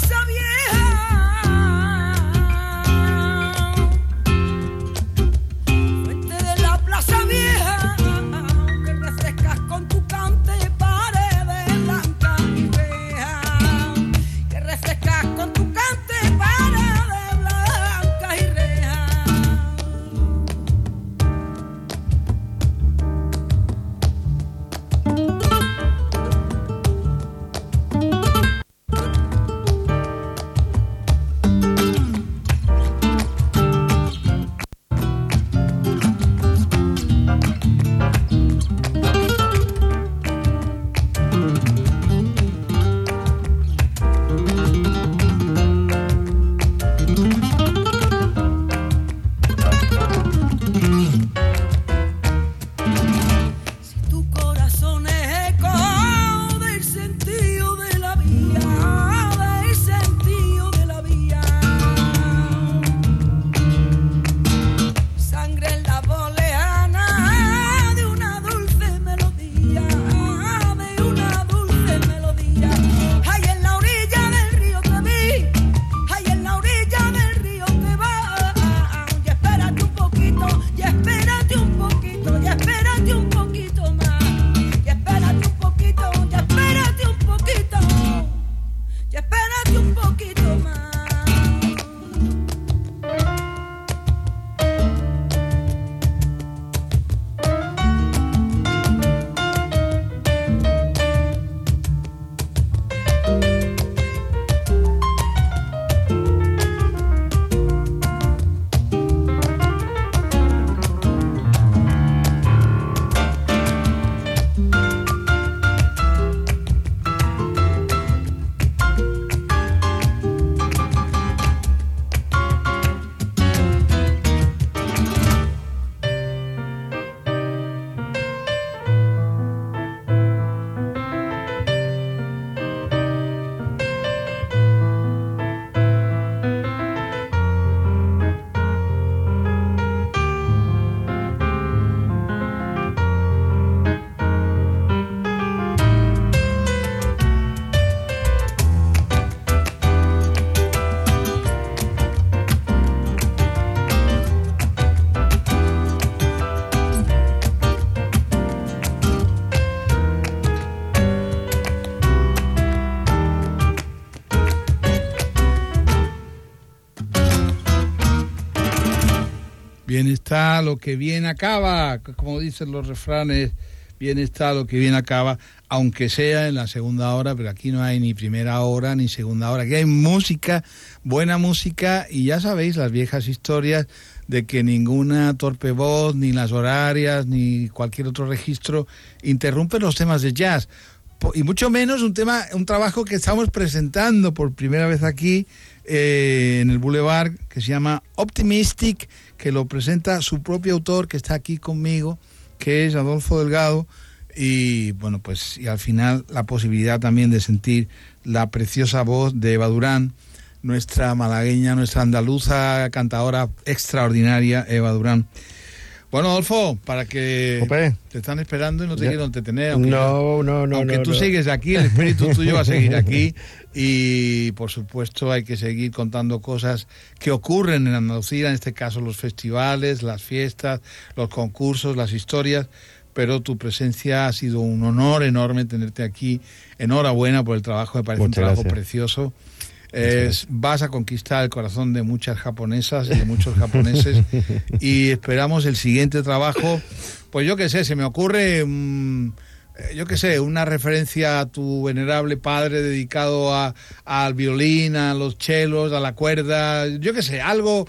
plaza vieja, fuente de la plaza vieja, que refrescas con tu cante paredes blancas y rejas, que refrescas con tu cante paredes blancas y rejas. Si tu corazón es eco del sentido de la vía, del sentido de la vía, sangre en la boleana de una dulce melodía, de una dulce melodía. Ay, en la orilla del río te vi, ay, en la orilla del río te va. Y espérate un poquito, y espérate un poquito, y espérate un poquito más. Y espérate un poquito, y espérate un poquito, y espérate un poquito más. Bien está lo que bien acaba, como dicen los refranes, bien está lo que bien acaba, aunque sea en la segunda hora, pero aquí no hay ni primera hora ni segunda hora, aquí hay música, buena música, y ya sabéis las viejas historias de que ninguna torpe voz, ni las horarias, ni cualquier otro registro interrumpe los temas de jazz, y mucho menos un tema, un trabajo que estamos presentando por primera vez aquí eh, en el Boulevard, que se llama Optimistic, que lo presenta su propio autor, que está aquí conmigo, que es Adolfo Delgado, y bueno, pues y al final la posibilidad también de sentir la preciosa voz de Eva Durán, nuestra malagueña, nuestra andaluza, cantadora extraordinaria, Eva Durán. Bueno, Adolfo, para que Ope. Te están esperando y no te Ya. quiero entretener. Aunque, No, no, no. aunque no, tú no. sigues aquí, el espíritu tuyo va a seguir aquí. Y, por supuesto, hay que seguir contando cosas que ocurren en Andalucía, en este caso los festivales, las fiestas, los concursos, las historias. Pero tu presencia ha sido un honor enorme tenerte aquí. Enhorabuena por el trabajo, me parece Muchas un trabajo gracias. precioso. Es, vas a conquistar el corazón de muchas japonesas y de muchos japoneses y esperamos el siguiente trabajo. Pues yo qué sé, se me ocurre mmm, yo qué sé, una referencia a tu venerable padre dedicado a, al violín, a los chelos, a la cuerda, yo qué sé, algo.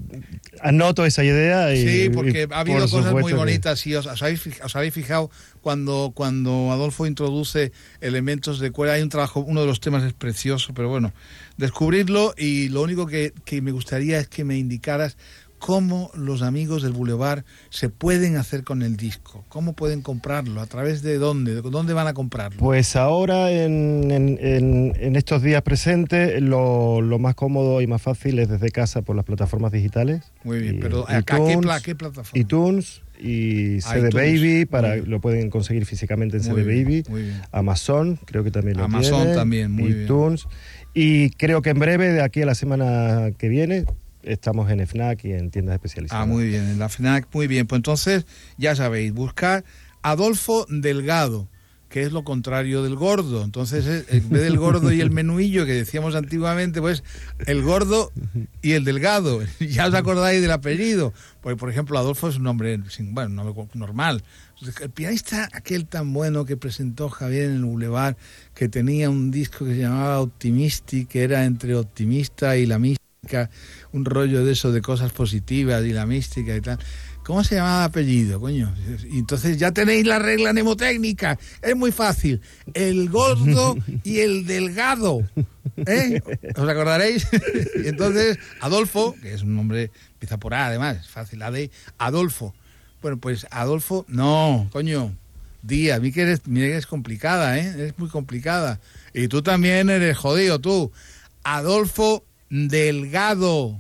Anoto esa idea. Y, sí, porque y ha habido cosas muy bonitas que... y os, os, habéis, os habéis fijado cuando, cuando Adolfo introduce elementos de cuerda, hay un trabajo, uno de los temas es precioso, pero bueno, descubrirlo, y lo único que, que me gustaría es que me indicaras cómo los amigos del Boulevard se pueden hacer con el disco, cómo pueden comprarlo, a través de dónde, dónde van a comprarlo. Pues ahora en, en, en, en estos días presentes lo, lo más cómodo y más fácil es desde casa por las plataformas digitales. Muy bien, y, pero ¿a, iTunes, qué, pla, qué plataforma? iTunes y C D Baby, para, lo pueden conseguir físicamente en C D Baby. Amazon, creo que también lo Amazon tiene. también, muy iTunes. bien. Y creo que en breve, de aquí a la semana que viene, estamos en FNAC y en tiendas especializadas. Ah, muy bien, en la FNAC, muy bien. Pues entonces, ya sabéis, buscar Adolfo Delgado, que es lo contrario del gordo. Entonces, en vez del gordo y el menuillo que decíamos antiguamente, pues el gordo y el delgado. Ya os acordáis del apellido. Porque, por ejemplo, Adolfo es un nombre, bueno, un nombre normal. El pianista aquel tan bueno que presentó Javier en el Boulevard, que tenía un disco que se llamaba Optimisti, que era entre optimista y la mística, un rollo de eso, de cosas positivas y la mística y tal. ¿Cómo se llamaba el apellido, coño? Y entonces ya tenéis la regla mnemotécnica. Es muy fácil. El gordo y el delgado. ¿Eh? ¿Os acordaréis? Y entonces, Adolfo, que es un nombre, empieza por A además, es fácil, A de Adolfo. Bueno, pues Adolfo, no, coño, Díaz, mira que eres, mira que eres complicada, ¿eh? Eres muy complicada. Y tú también eres jodido, tú. Adolfo Delgado,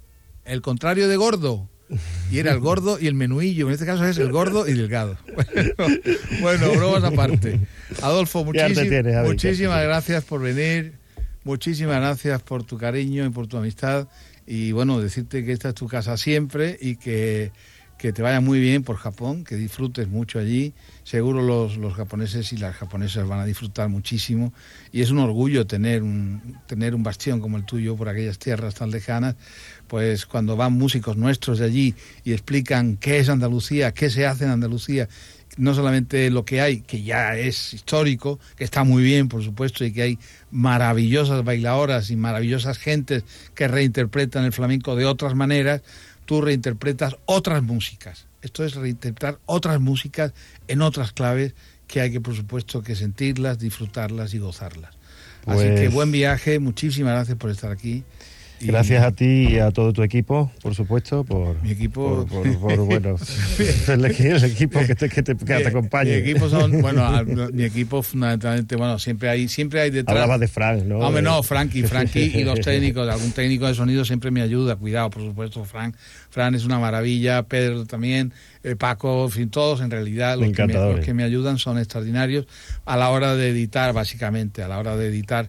el contrario de gordo. Y era el gordo y el menuillo. En este caso es el gordo y delgado. Bueno, bueno, bromas aparte. Adolfo, muchísim, tienes, muchísimas gracias por venir. Muchísimas gracias por tu cariño y por tu amistad. Y bueno, decirte que esta es tu casa siempre y que, que te vaya muy bien por Japón, que disfrutes mucho allí. Seguro los, los japoneses y las japonesas van a disfrutar muchísimo. Y es un orgullo tener un, tener un bastión como el tuyo por aquellas tierras tan lejanas. Pues cuando van músicos nuestros de allí y explican qué es Andalucía, qué se hace en Andalucía, no solamente lo que hay, que ya es histórico, que está muy bien, por supuesto, y que hay maravillosas bailadoras y maravillosas gentes que reinterpretan el flamenco de otras maneras, tú reinterpretas otras músicas. Esto es reinterpretar otras músicas en otras claves que hay que, por supuesto, que sentirlas, disfrutarlas y gozarlas. Pues... Así que buen viaje, muchísimas gracias por estar aquí. Gracias a ti y a todo tu equipo, por supuesto, por mi equipo, por, por, por bueno, el, el equipo que te, que te, que te acompaña. Mi equipo son, bueno, mi equipo fundamentalmente, bueno, siempre hay, siempre hay detrás. Hablabas de Frank, ¿no? Hombre, no, Frankie, Frankie y los técnicos, algún técnico de sonido siempre me ayuda, cuidado, por supuesto, Frank, Frank es una maravilla, Pedro también, eh, Paco, en fin, todos en realidad los que, me, los que me ayudan son extraordinarios a la hora de editar, básicamente, a la hora de editar.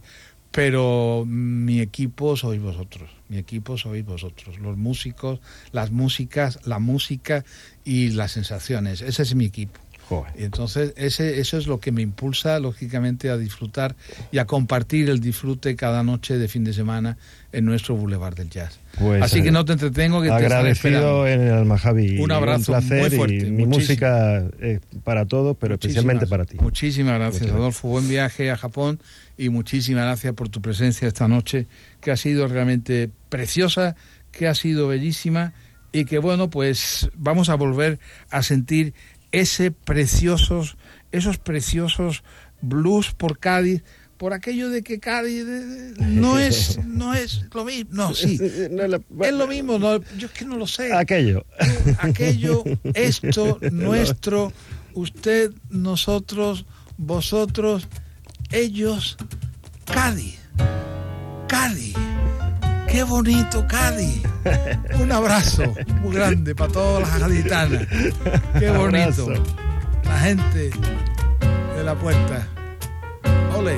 Pero mi equipo sois vosotros, mi equipo sois vosotros, los músicos, las músicas, la música y las sensaciones, ese es mi equipo. Joder. Y entonces ese, eso es lo que me impulsa, lógicamente, a disfrutar y a compartir el disfrute cada noche de fin de semana en nuestro Boulevard del Jazz. Pues, Así que no te entretengo, que te estaré esperando. En el alma, Javi. Un abrazo un placer muy fuerte. Y mi música es para todos, pero especialmente para ti. Muchísimas gracias, Adolfo. Buen viaje a Japón y muchísimas gracias por tu presencia esta noche, que ha sido realmente preciosa, que ha sido bellísima y que, bueno, pues vamos a volver a sentir ese preciosos, esos preciosos blues por Cádiz, por aquello de que Cádiz no es no es lo mismo, no, sí, no, la, es lo mismo, no, yo es que no lo sé. Aquello. Aquello, esto, nuestro, usted, nosotros, vosotros, ellos, Cádiz, Cádiz. ¡Qué bonito Cádiz! Un abrazo muy grande para todas las gaditanas. ¡Qué bonito! La gente de la puerta. ¡Ole!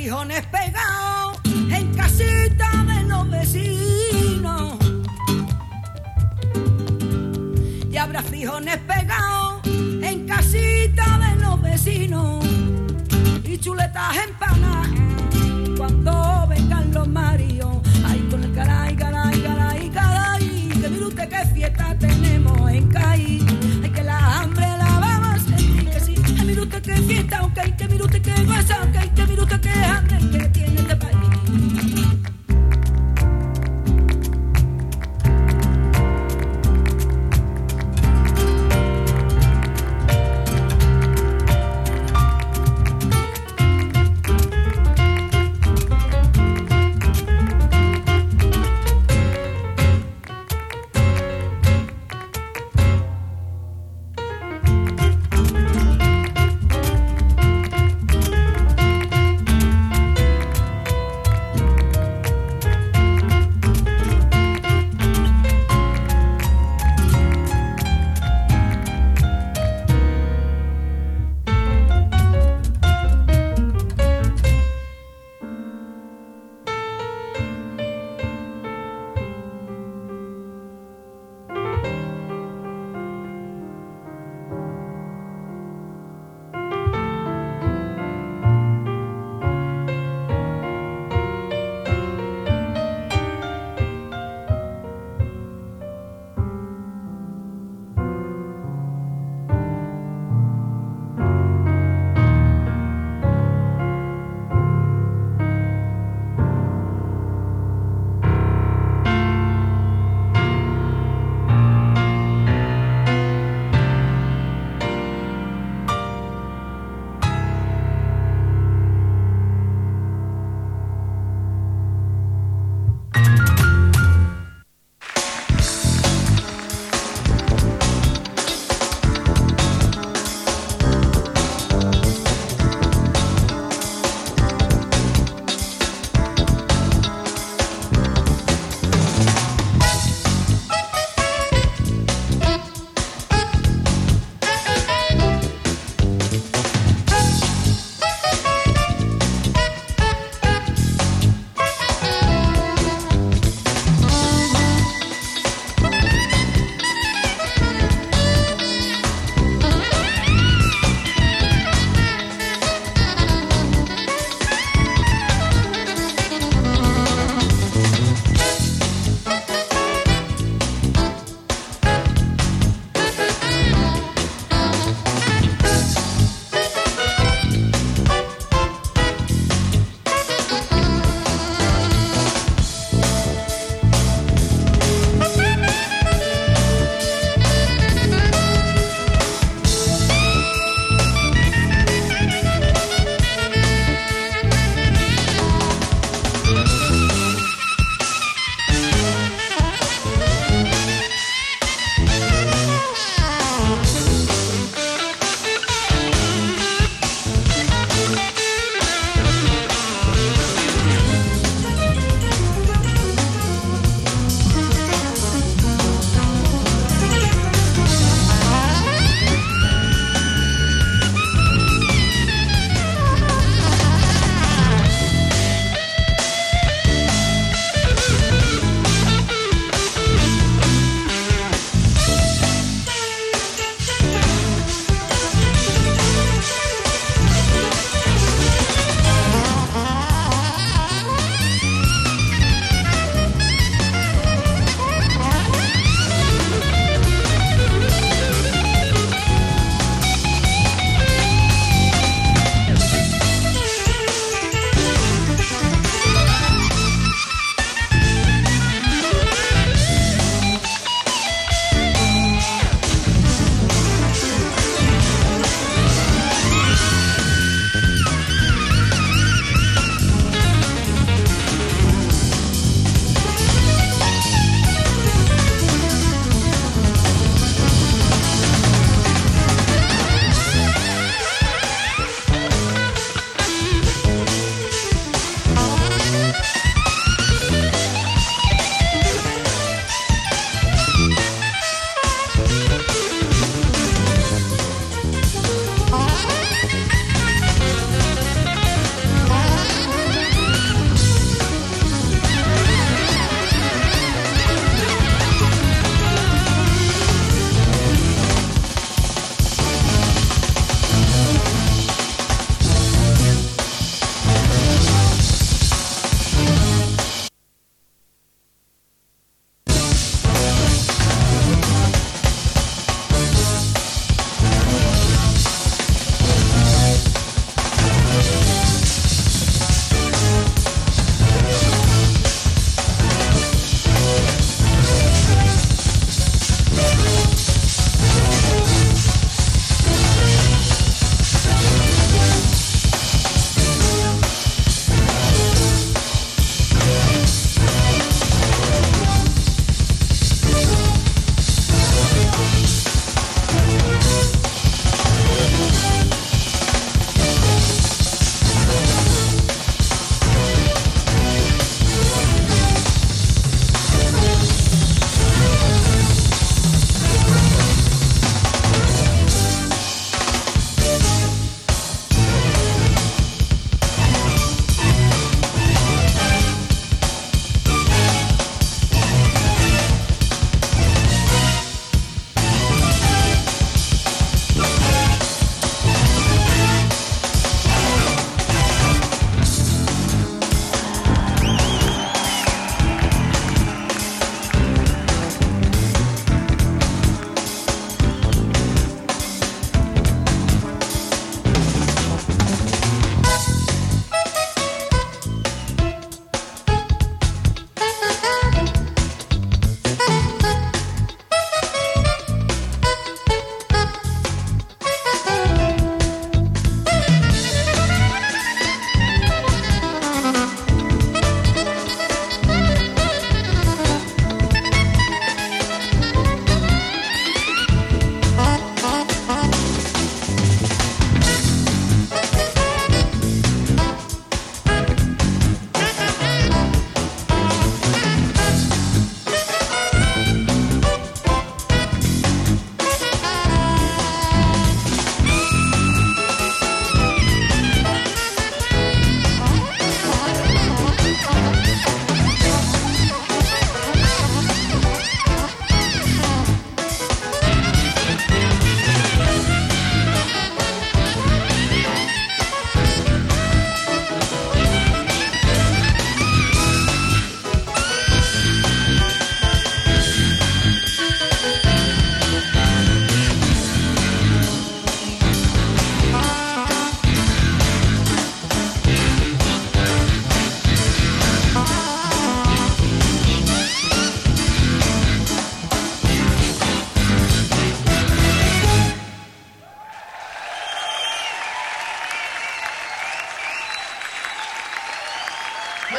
frijoles pegados en casita de los vecinos. Y habrá frijoles pegados en casita de los vecinos. Y chuletas empanadas cuando vengan los maridos. Ay, con el caray, caray, caray, caray. Que mire usted qué fiesta tenemos en Cádiz. Ay, que la hambre la vamos a sentir que sí. Ay, mire usted qué fiesta, ok. Que mire usted qué goza, ok. Que mire usted qué hambre que tiene este país.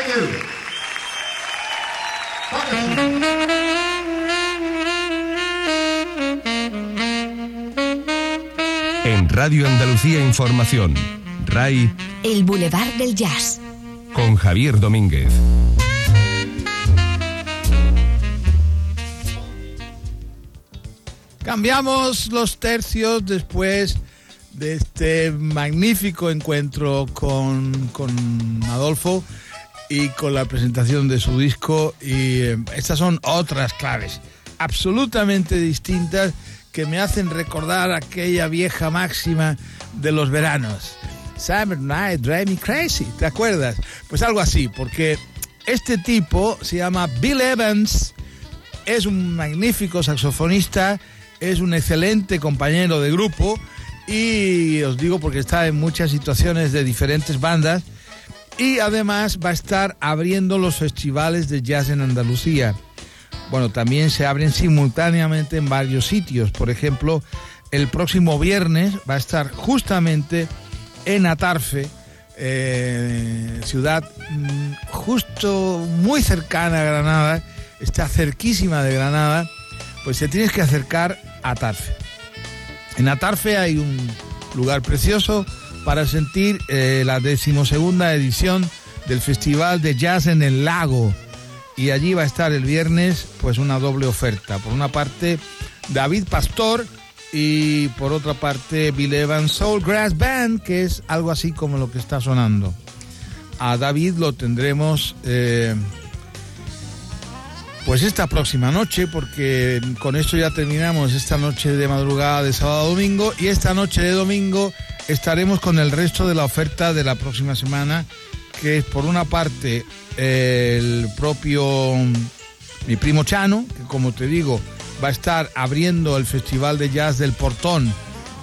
you. En Radio Andalucía Información, R A I, El Boulevard del Jazz, con Javier Domínguez. Cambiamos los tercios después de este magnífico encuentro con, con Adolfo y con la presentación de su disco, y eh, estas son otras claves absolutamente distintas que me hacen recordar aquella vieja máxima de los veranos. Summer night drive me crazy, ¿te acuerdas? Pues algo así, porque este tipo se llama Bill Evans, es un magnífico saxofonista, es un excelente compañero de grupo, y os digo porque está en muchas situaciones de diferentes bandas, y además va a estar abriendo los festivales de jazz en Andalucía. Bueno, también se abren simultáneamente en varios sitios. Por ejemplo, el próximo viernes va a estar justamente en Atarfe, eh, ciudad mmm, justo muy cercana a Granada, está cerquísima de Granada, pues te tienes que acercar a Atarfe. En Atarfe hay un lugar precioso para sentir eh, la decimosegunda edición del Festival de Jazz en el Lago. Y allí va a estar el viernes pues una doble oferta. Por una parte, David Pastor, y por otra parte, Bill Evans Soul Brass Band, que es algo así como lo que está sonando. A David lo tendremos eh, pues esta próxima noche, porque con esto ya terminamos esta noche de madrugada de sábado a domingo, y esta noche de domingo estaremos con el resto de la oferta de la próxima semana, que es por una parte eh, el propio mi primo Chano, que como te digo va a estar abriendo el Festival de Jazz del Portón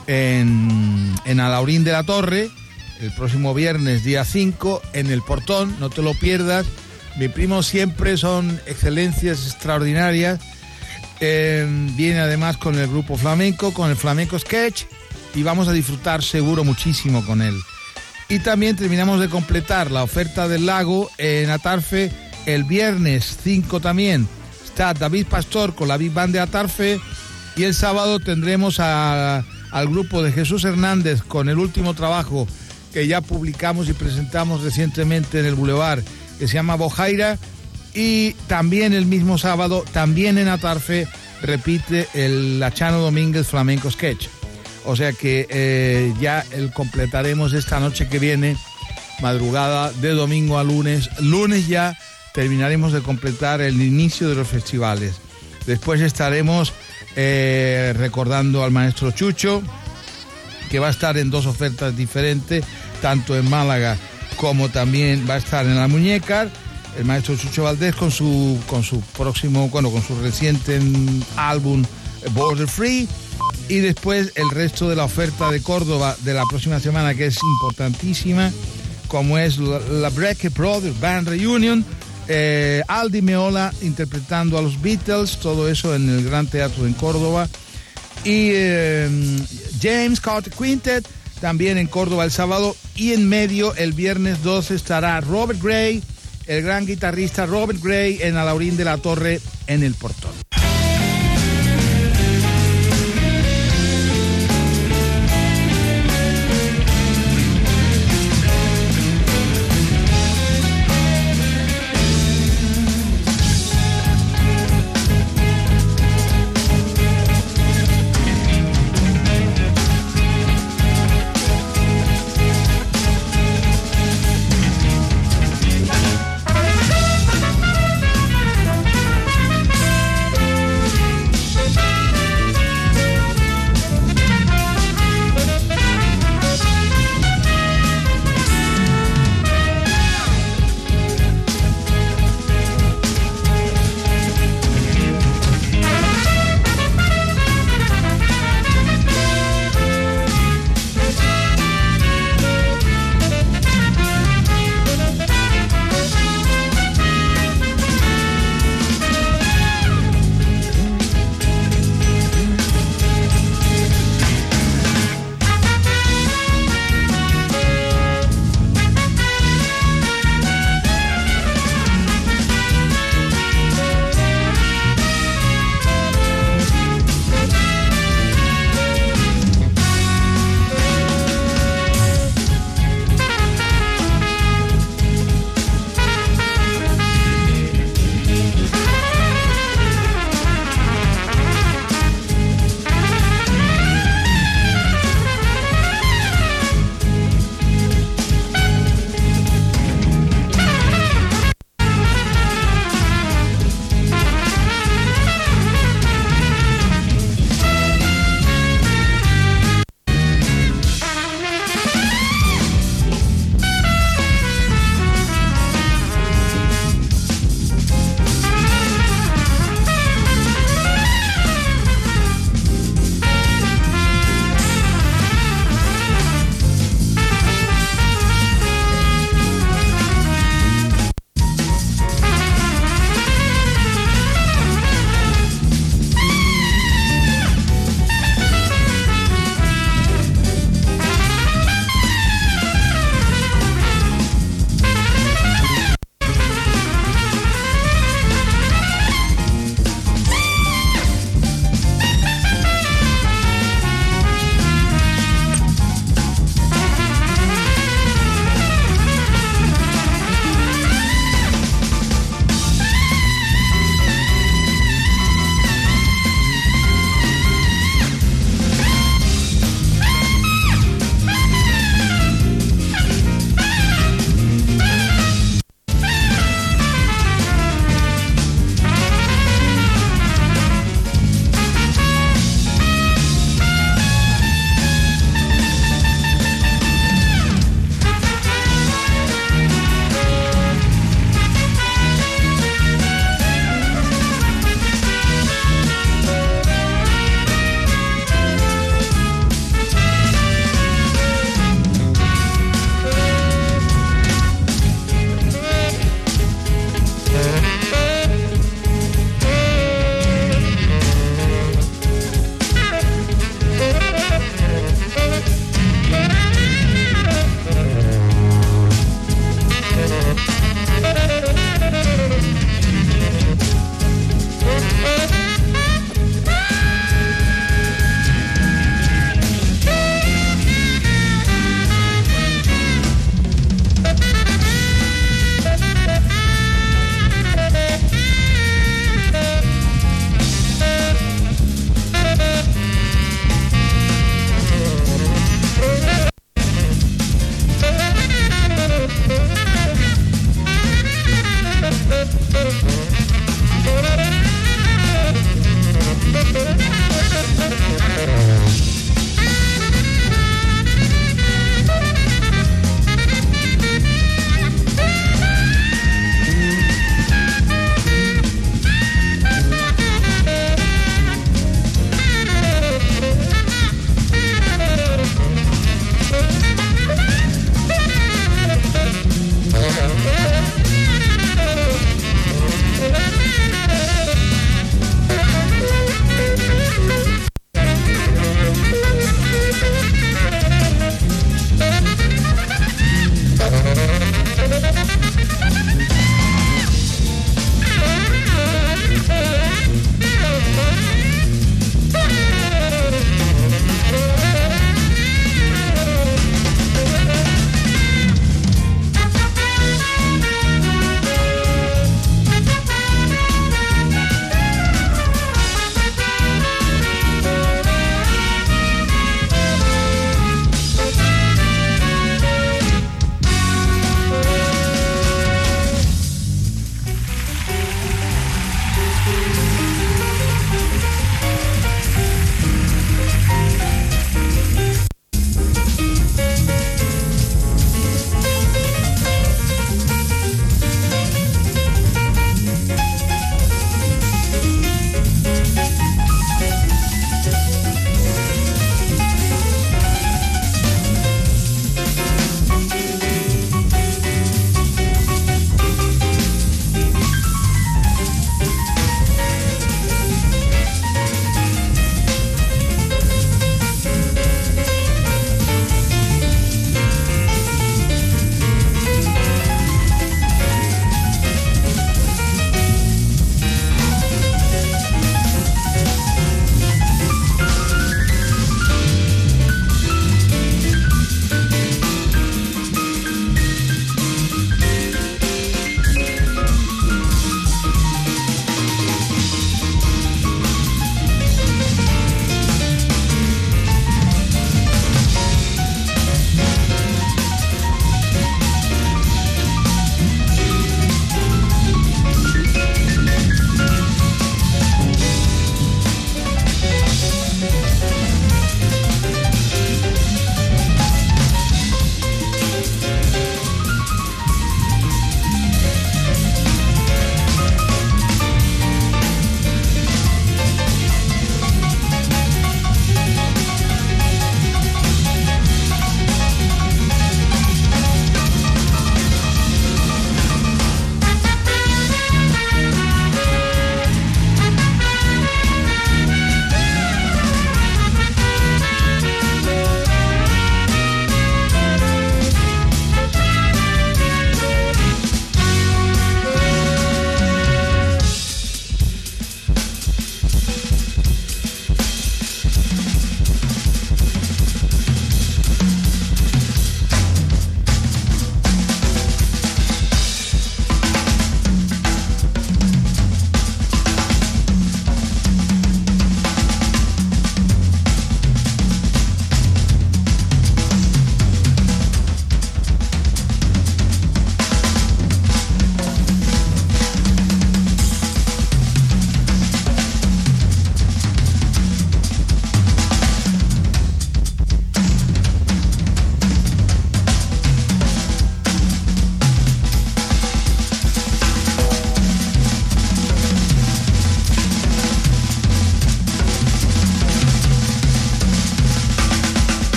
en, en Alhaurín de la Torre el próximo viernes día cinco en el Portón, no te lo pierdas. Mi primo siempre son excelencias extraordinarias. Eh, viene además con el grupo flamenco, con el Flamenco Sketch, y vamos a disfrutar seguro muchísimo con él. Y también terminamos de completar la oferta del Lago en Atarfe el viernes cinco también. Está David Pastor con la Big Band de Atarfe, y el sábado tendremos a, al grupo de Jesús Hernández con el último trabajo que ya publicamos y presentamos recientemente en el Boulevard, que se llama Bojaira. Y también el mismo sábado, también en Atarfe, repite el la Chano Domínguez Flamenco Sketch. O sea que eh, ya el completaremos esta noche que viene, madrugada de domingo a lunes. Lunes ya terminaremos de completar el inicio de los festivales. Después estaremos eh, recordando al maestro Chucho, que va a estar en dos ofertas diferentes, tanto en Málaga como también va a estar en La Muñeca. El maestro Chucho Valdés con su con su próximo, bueno, con su reciente álbum Border Free. Y después el resto de la oferta de Córdoba de la próxima semana, que es importantísima, como es la, la Brecker Brothers Band Reunion, eh, Aldi Meola interpretando a los Beatles, todo eso en el Gran Teatro en Córdoba. Y eh, James Carter Quintet también en Córdoba el sábado. Y en medio, el viernes doce, estará Robert Gray, el gran guitarrista Robert Gray, en Alhaurín de la Torre en el Portón.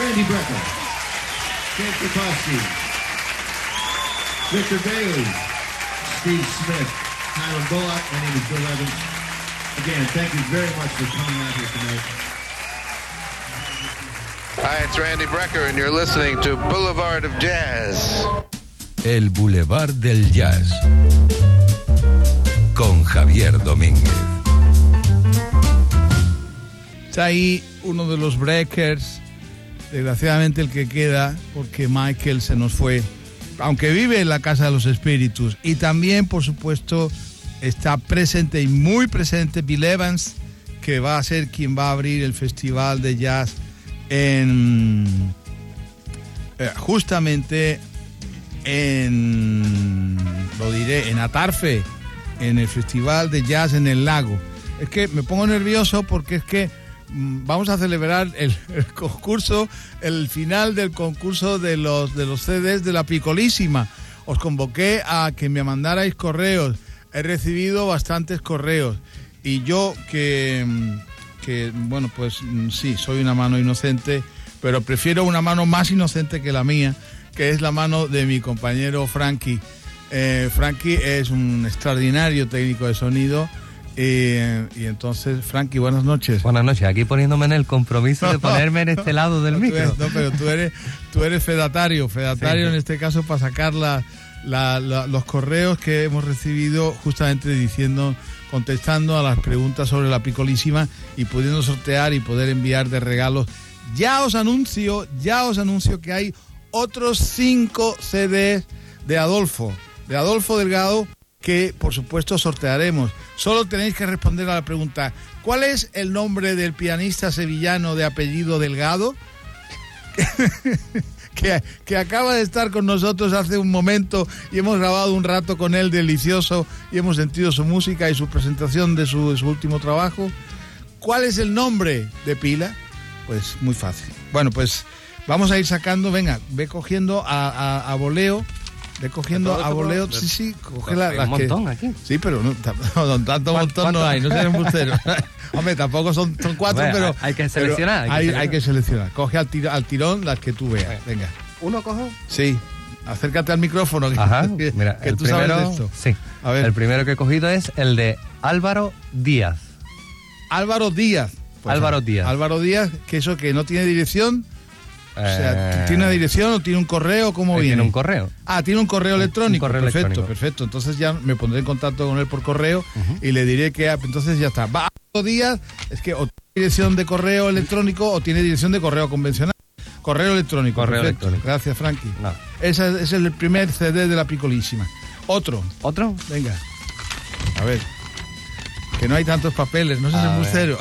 Randy Brecker, Kate Kapowski, Victor Bailey, Steve Smith, Hiram Bullock. My name is Bill Evans. Again, thank you very much for coming out here tonight. Hi, it's Randy Brecker, and you're listening to Boulevard of Jazz. El Boulevard del Jazz con Javier Domínguez. Está ahí uno de los Breckers, desgraciadamente el que queda, porque Michael se nos fue, aunque vive en la Casa de los Espíritus. Y también, por supuesto, está presente y muy presente Bill Evans, que va a ser quien va a abrir el Festival de Jazz en eh, justamente en, lo diré, en Atarfe, en el Festival de Jazz en el Lago. Es que me pongo nervioso porque es que mm, vamos a celebrar el, el concurso, el final del concurso de los, de los C Ds de la Piccolissima. Os convoqué a que me mandarais correos. He recibido bastantes correos y yo que... que, bueno, pues sí, soy una mano inocente, pero prefiero una mano más inocente que la mía, que es la mano de mi compañero Frankie. Eh, Frankie es un extraordinario técnico de sonido eh, y entonces, Frankie, buenas noches. Buenas noches, aquí poniéndome en el compromiso de ponerme en este lado del no, micro. Eres, no, pero tú eres, tú eres fedatario, fedatario sí. En este caso para sacar la, la, la, los correos que hemos recibido justamente diciendo... contestando a las preguntas sobre la Piccolissima y pudiendo sortear y poder enviar de regalos. Ya os anuncio, ya os anuncio que hay otros cinco C Ds de Adolfo, de Adolfo Delgado, que por supuesto sortearemos. Solo tenéis que responder a la pregunta: ¿cuál es el nombre del pianista sevillano de apellido Delgado? Que, que acaba de estar con nosotros hace un momento y hemos grabado un rato con él delicioso y hemos sentido su música y su presentación de su, de su último trabajo. ¿Cuál es el nombre de pila? Pues muy fácil. Bueno, pues vamos a ir sacando, venga, ve cogiendo a, a, a voleo, ve cogiendo a voleo, de, sí, sí, coge la, las un montón que, aquí. Sí, pero no, no, no tanto montón no hay, no sean embusteros. Hombre, tampoco son, son cuatro, bueno, pero... Hay que seleccionar. Hay que, hay, seleccionar. hay que seleccionar. Coge al, tiro, al tirón las que tú veas. Venga. ¿Uno cojo? Sí. Acércate al micrófono. Ajá. Que, Mira, que el tú primero, sabes de esto. Sí. A ver. El primero que he cogido es el de Álvaro Díaz. Álvaro Díaz. Pues Álvaro Díaz. Álvaro Díaz, que eso que no tiene dirección... O sea, ¿tiene una dirección o tiene un correo? ¿Cómo viene? Tiene un correo. Ah, tiene un correo electrónico. Un correo perfecto, electrónico. perfecto. Entonces ya me pondré en contacto con él por correo uh-huh. y le diré que entonces ya está. Va a días, es que o tiene dirección de correo electrónico o tiene dirección de correo convencional. Correo electrónico. Correo perfecto. electrónico. Gracias, Frankie. No. Ese, ese es el primer C D de la Piccolissima. Otro. ¿Otro? Venga. A ver. Que no hay tantos papeles, no seas embustero.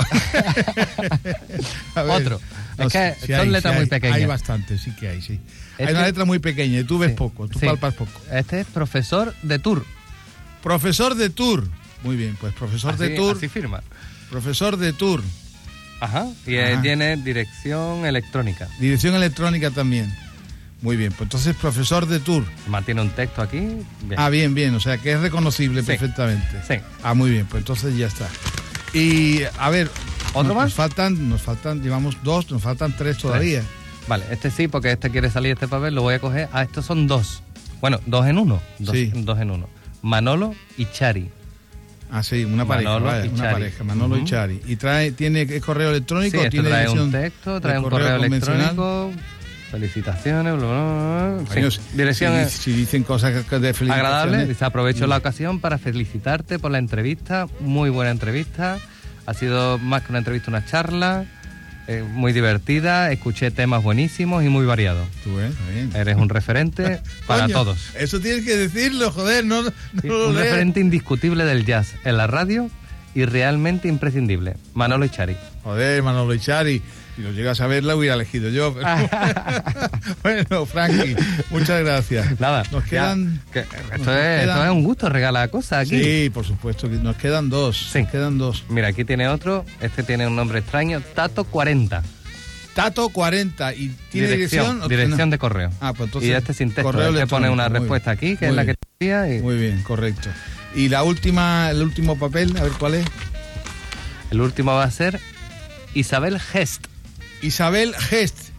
Otro. No, es que sí, son hay, letras sí muy hay, pequeñas. Hay bastante, sí que hay, sí. Este, hay una letra muy pequeña y tú ves sí, poco, tú sí. palpas poco. Este es profesor de tour. Profesor de tour. Muy bien, pues profesor así, de tour. Así firma. Profesor de tour. Ajá. Y Ajá. tiene dirección electrónica. Dirección electrónica también. Muy bien, pues entonces profesor de tour. Mantiene un texto aquí. Bien. Ah, bien, bien, o sea que es reconocible sí. perfectamente. Sí. Ah, muy bien, pues entonces ya está. Y a ver, ¿otro nos, más? Nos faltan, nos faltan, llevamos dos, nos faltan tres todavía. Tres. Vale, este sí, porque este quiere salir este papel, lo voy a coger. Ah, estos son dos. Bueno, dos en uno. Dos, sí. dos en uno. Manolo y Chari. Ah, sí, una pareja, Manolo vaya, y una Chari. pareja, Manolo uh-huh. y Chari. ¿Y trae, tiene es correo electrónico sí, o tiene trae un texto, trae un correo, correo electrónico, felicitaciones, bla, bla, bla. Bueno, sí. Dirección si, si dicen cosas de felicitaciones. Agradable, dice, aprovecho mm. la ocasión para felicitarte por la entrevista, muy buena entrevista, ha sido más que una entrevista, una charla, eh, muy divertida, escuché temas buenísimos y muy variados. Tú ves, bien. Eres un referente para Coño, todos. Eso tienes que decirlo, joder, no, no sí, lo Un leas. referente indiscutible del jazz en la radio y realmente imprescindible. Manolo y Chari. Joder, Manolo y Chari. Si lo llegas a ver, la hubiera elegido yo. Pero... bueno, Frankie, muchas gracias. Nada. Nos quedan... Que, esto, nos es, quedan... esto es un gusto, regalar cosas aquí. Sí, por supuesto. Nos quedan dos. Sí. Nos quedan dos. Mira, aquí tiene otro. Este tiene un nombre extraño. Tato cuarenta. Tato cuarenta. ¿Y tiene dirección? Dirección, dirección no? de correo. Ah, pues entonces... Y este sin texto. Correo este pone una respuesta bien. aquí, que muy es la bien. que te decía. Y... Muy bien, correcto. Y la última, el último papel, a ver cuál es. El último va a ser Isabel Gest. Isabel Gest.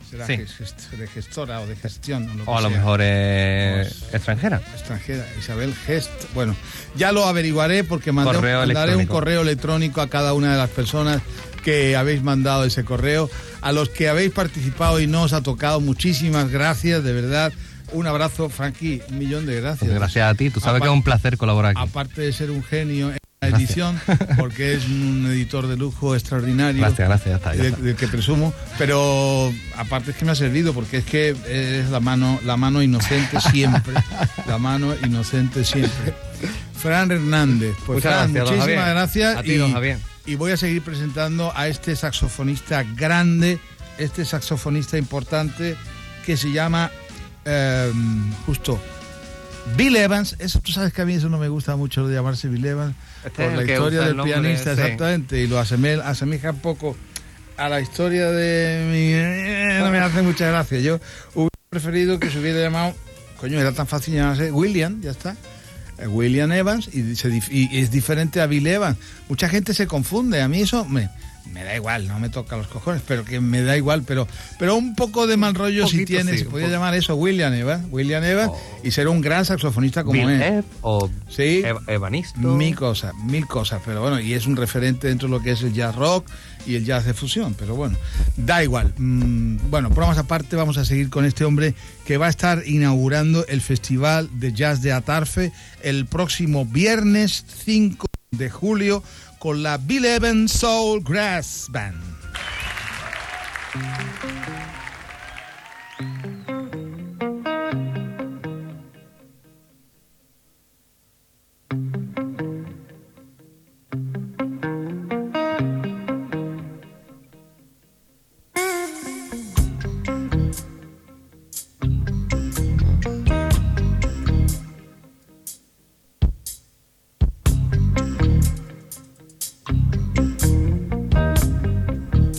será Sí. gest- de gestora o de gestión. O, lo que O a lo sea. mejor es Pues- extranjera. Extranjera, Isabel Gest. Bueno, ya lo averiguaré porque mandé, Correo mandaré un electrónico. correo electrónico a cada una de las personas que habéis mandado ese correo. A los que habéis participado y no os ha tocado, muchísimas gracias, de verdad. Un abrazo, Frankie, un millón de gracias. Pues gracias a ti. Tú sabes Apar- que es un placer colaborar aquí. Aparte de ser un genio en la edición, porque es un editor de lujo extraordinario. Gracias, gracias, ya está, ya del, está. del que presumo, pero aparte es que me ha servido porque es que es la mano, la mano inocente siempre, la mano inocente siempre. Fran Hernández, pues Muchas Fran, gracias, don muchísimas Javier. gracias A ti, y, don Javier. y voy a seguir presentando a este saxofonista grande, este saxofonista importante que se llama eh, justo Bill Evans. Eso, tú sabes que a mí eso no me gusta mucho, lo de llamarse Bill Evans, Este por es la el que historia usa el del nombre, pianista, sí. exactamente, y lo asemeja, asemeja un poco a la historia de mi... eh, no me hace mucha gracia. Yo hubiera preferido que se hubiera llamado, coño, era tan fácil llamarse William, ya está. Eh, William Evans, y, se dif- y es diferente a Bill Evans. Mucha gente se confunde, a mí eso me, me da igual, no me toca los cojones, pero que me da igual, pero, pero un poco de mal rollo si poquito, tiene, sí, se un podría poco. llamar eso William Evans, William Evans, y ser un gran saxofonista como Bill es. Ev o Sí. Ev- Evanisto. Mil cosas, mil cosas, pero bueno, y es un referente dentro de lo que es el jazz rock y el jazz de fusión, pero bueno, da igual. Mm, bueno, bromas aparte, vamos a seguir con este hombre que va a estar inaugurando el Festival de Jazz de Atarfe el próximo viernes cinco de julio con la Bill Evans Soul Grass Band. Thank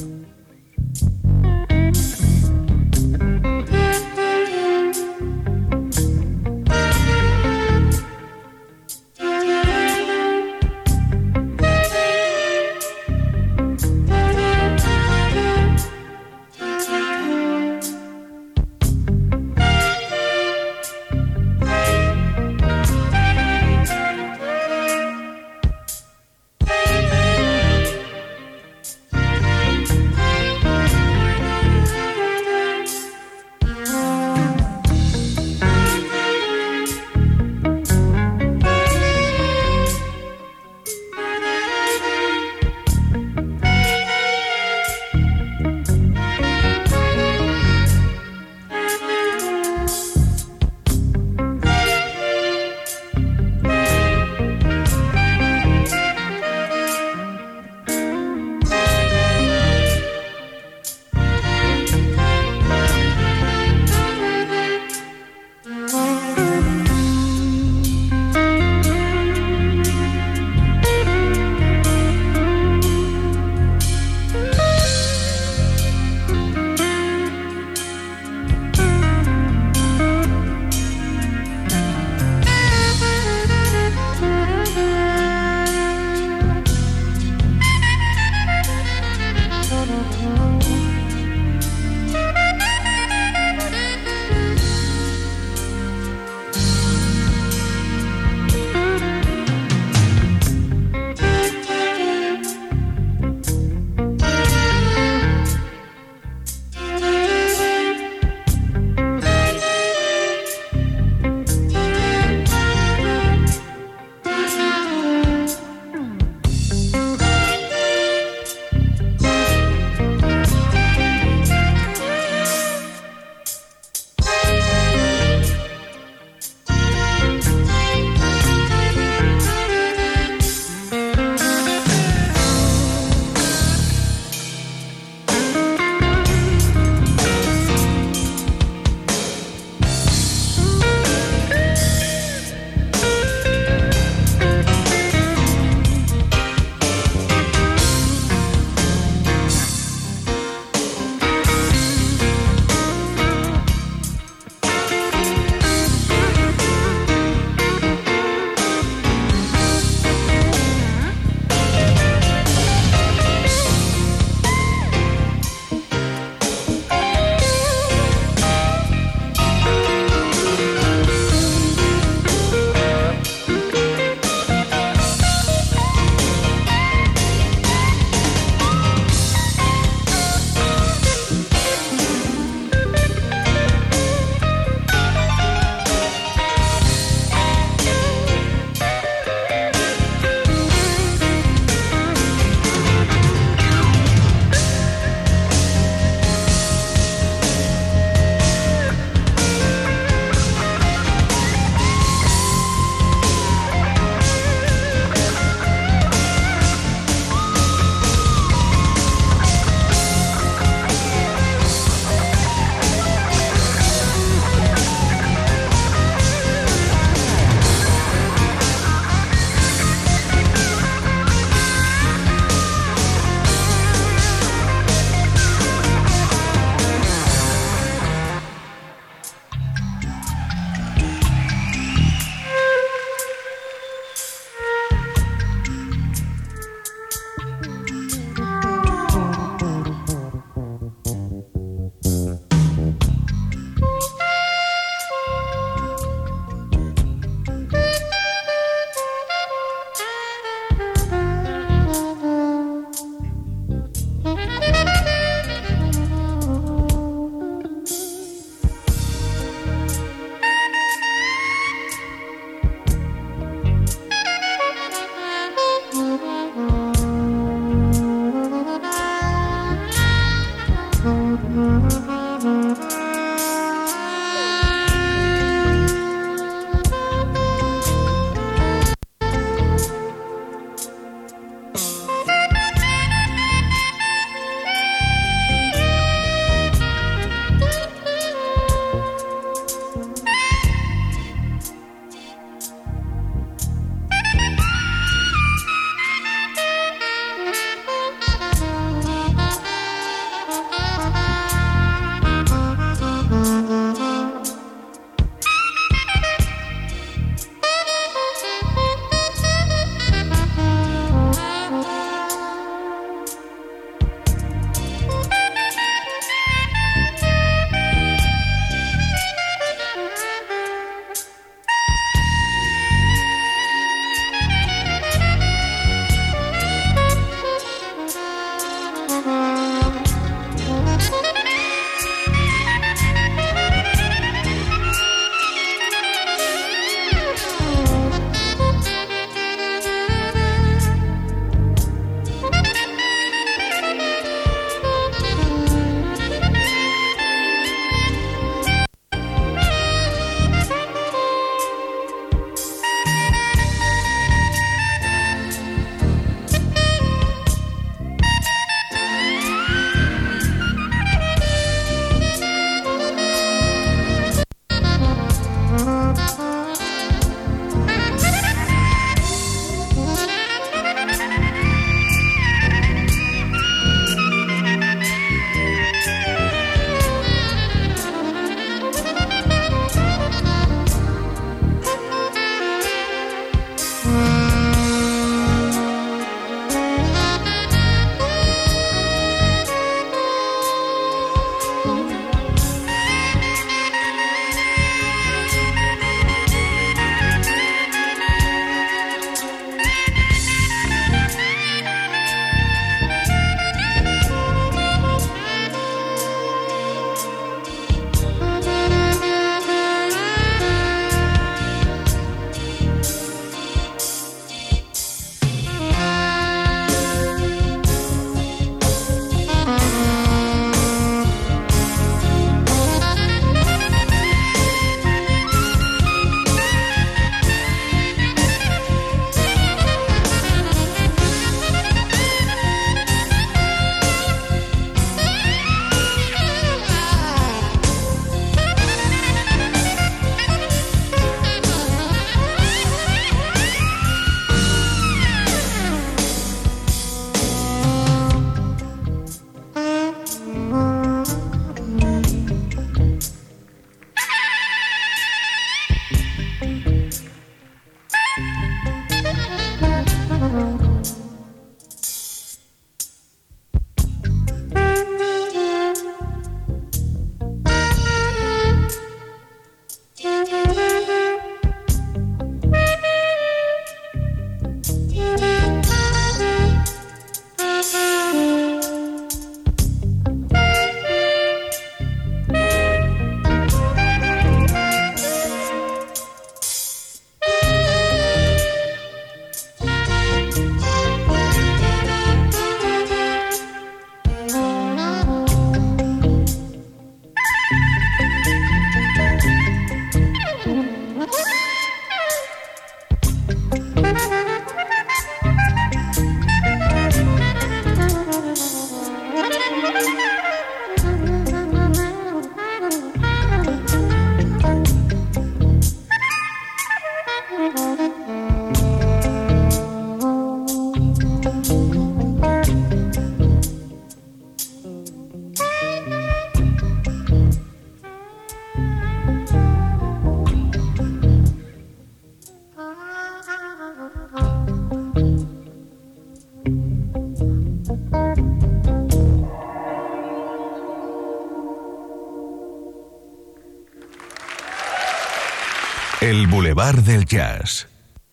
Boulevard del Jazz.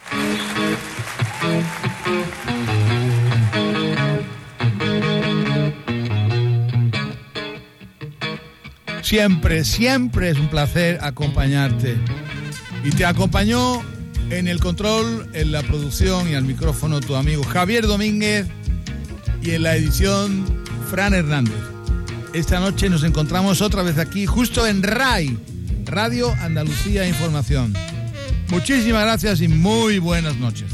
Siempre, siempre es un placer acompañarte. Y te acompañó en el control, en la producción y al micrófono tu amigo Javier Domínguez y en la edición Fran Hernández. Esta noche nos encontramos otra vez aquí, justo en R A I, Radio Andalucía Información. Muchísimas gracias y muy buenas noches.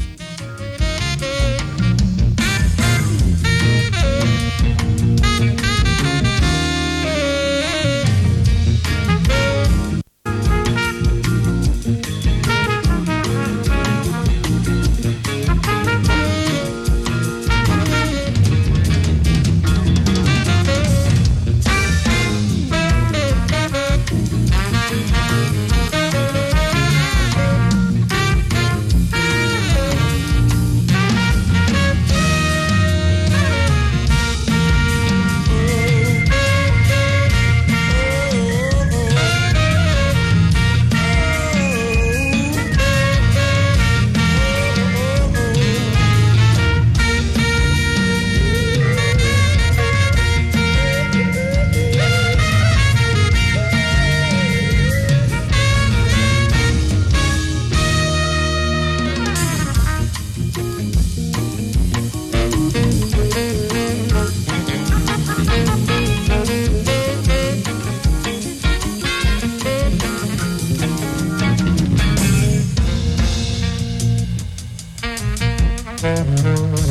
Thank you.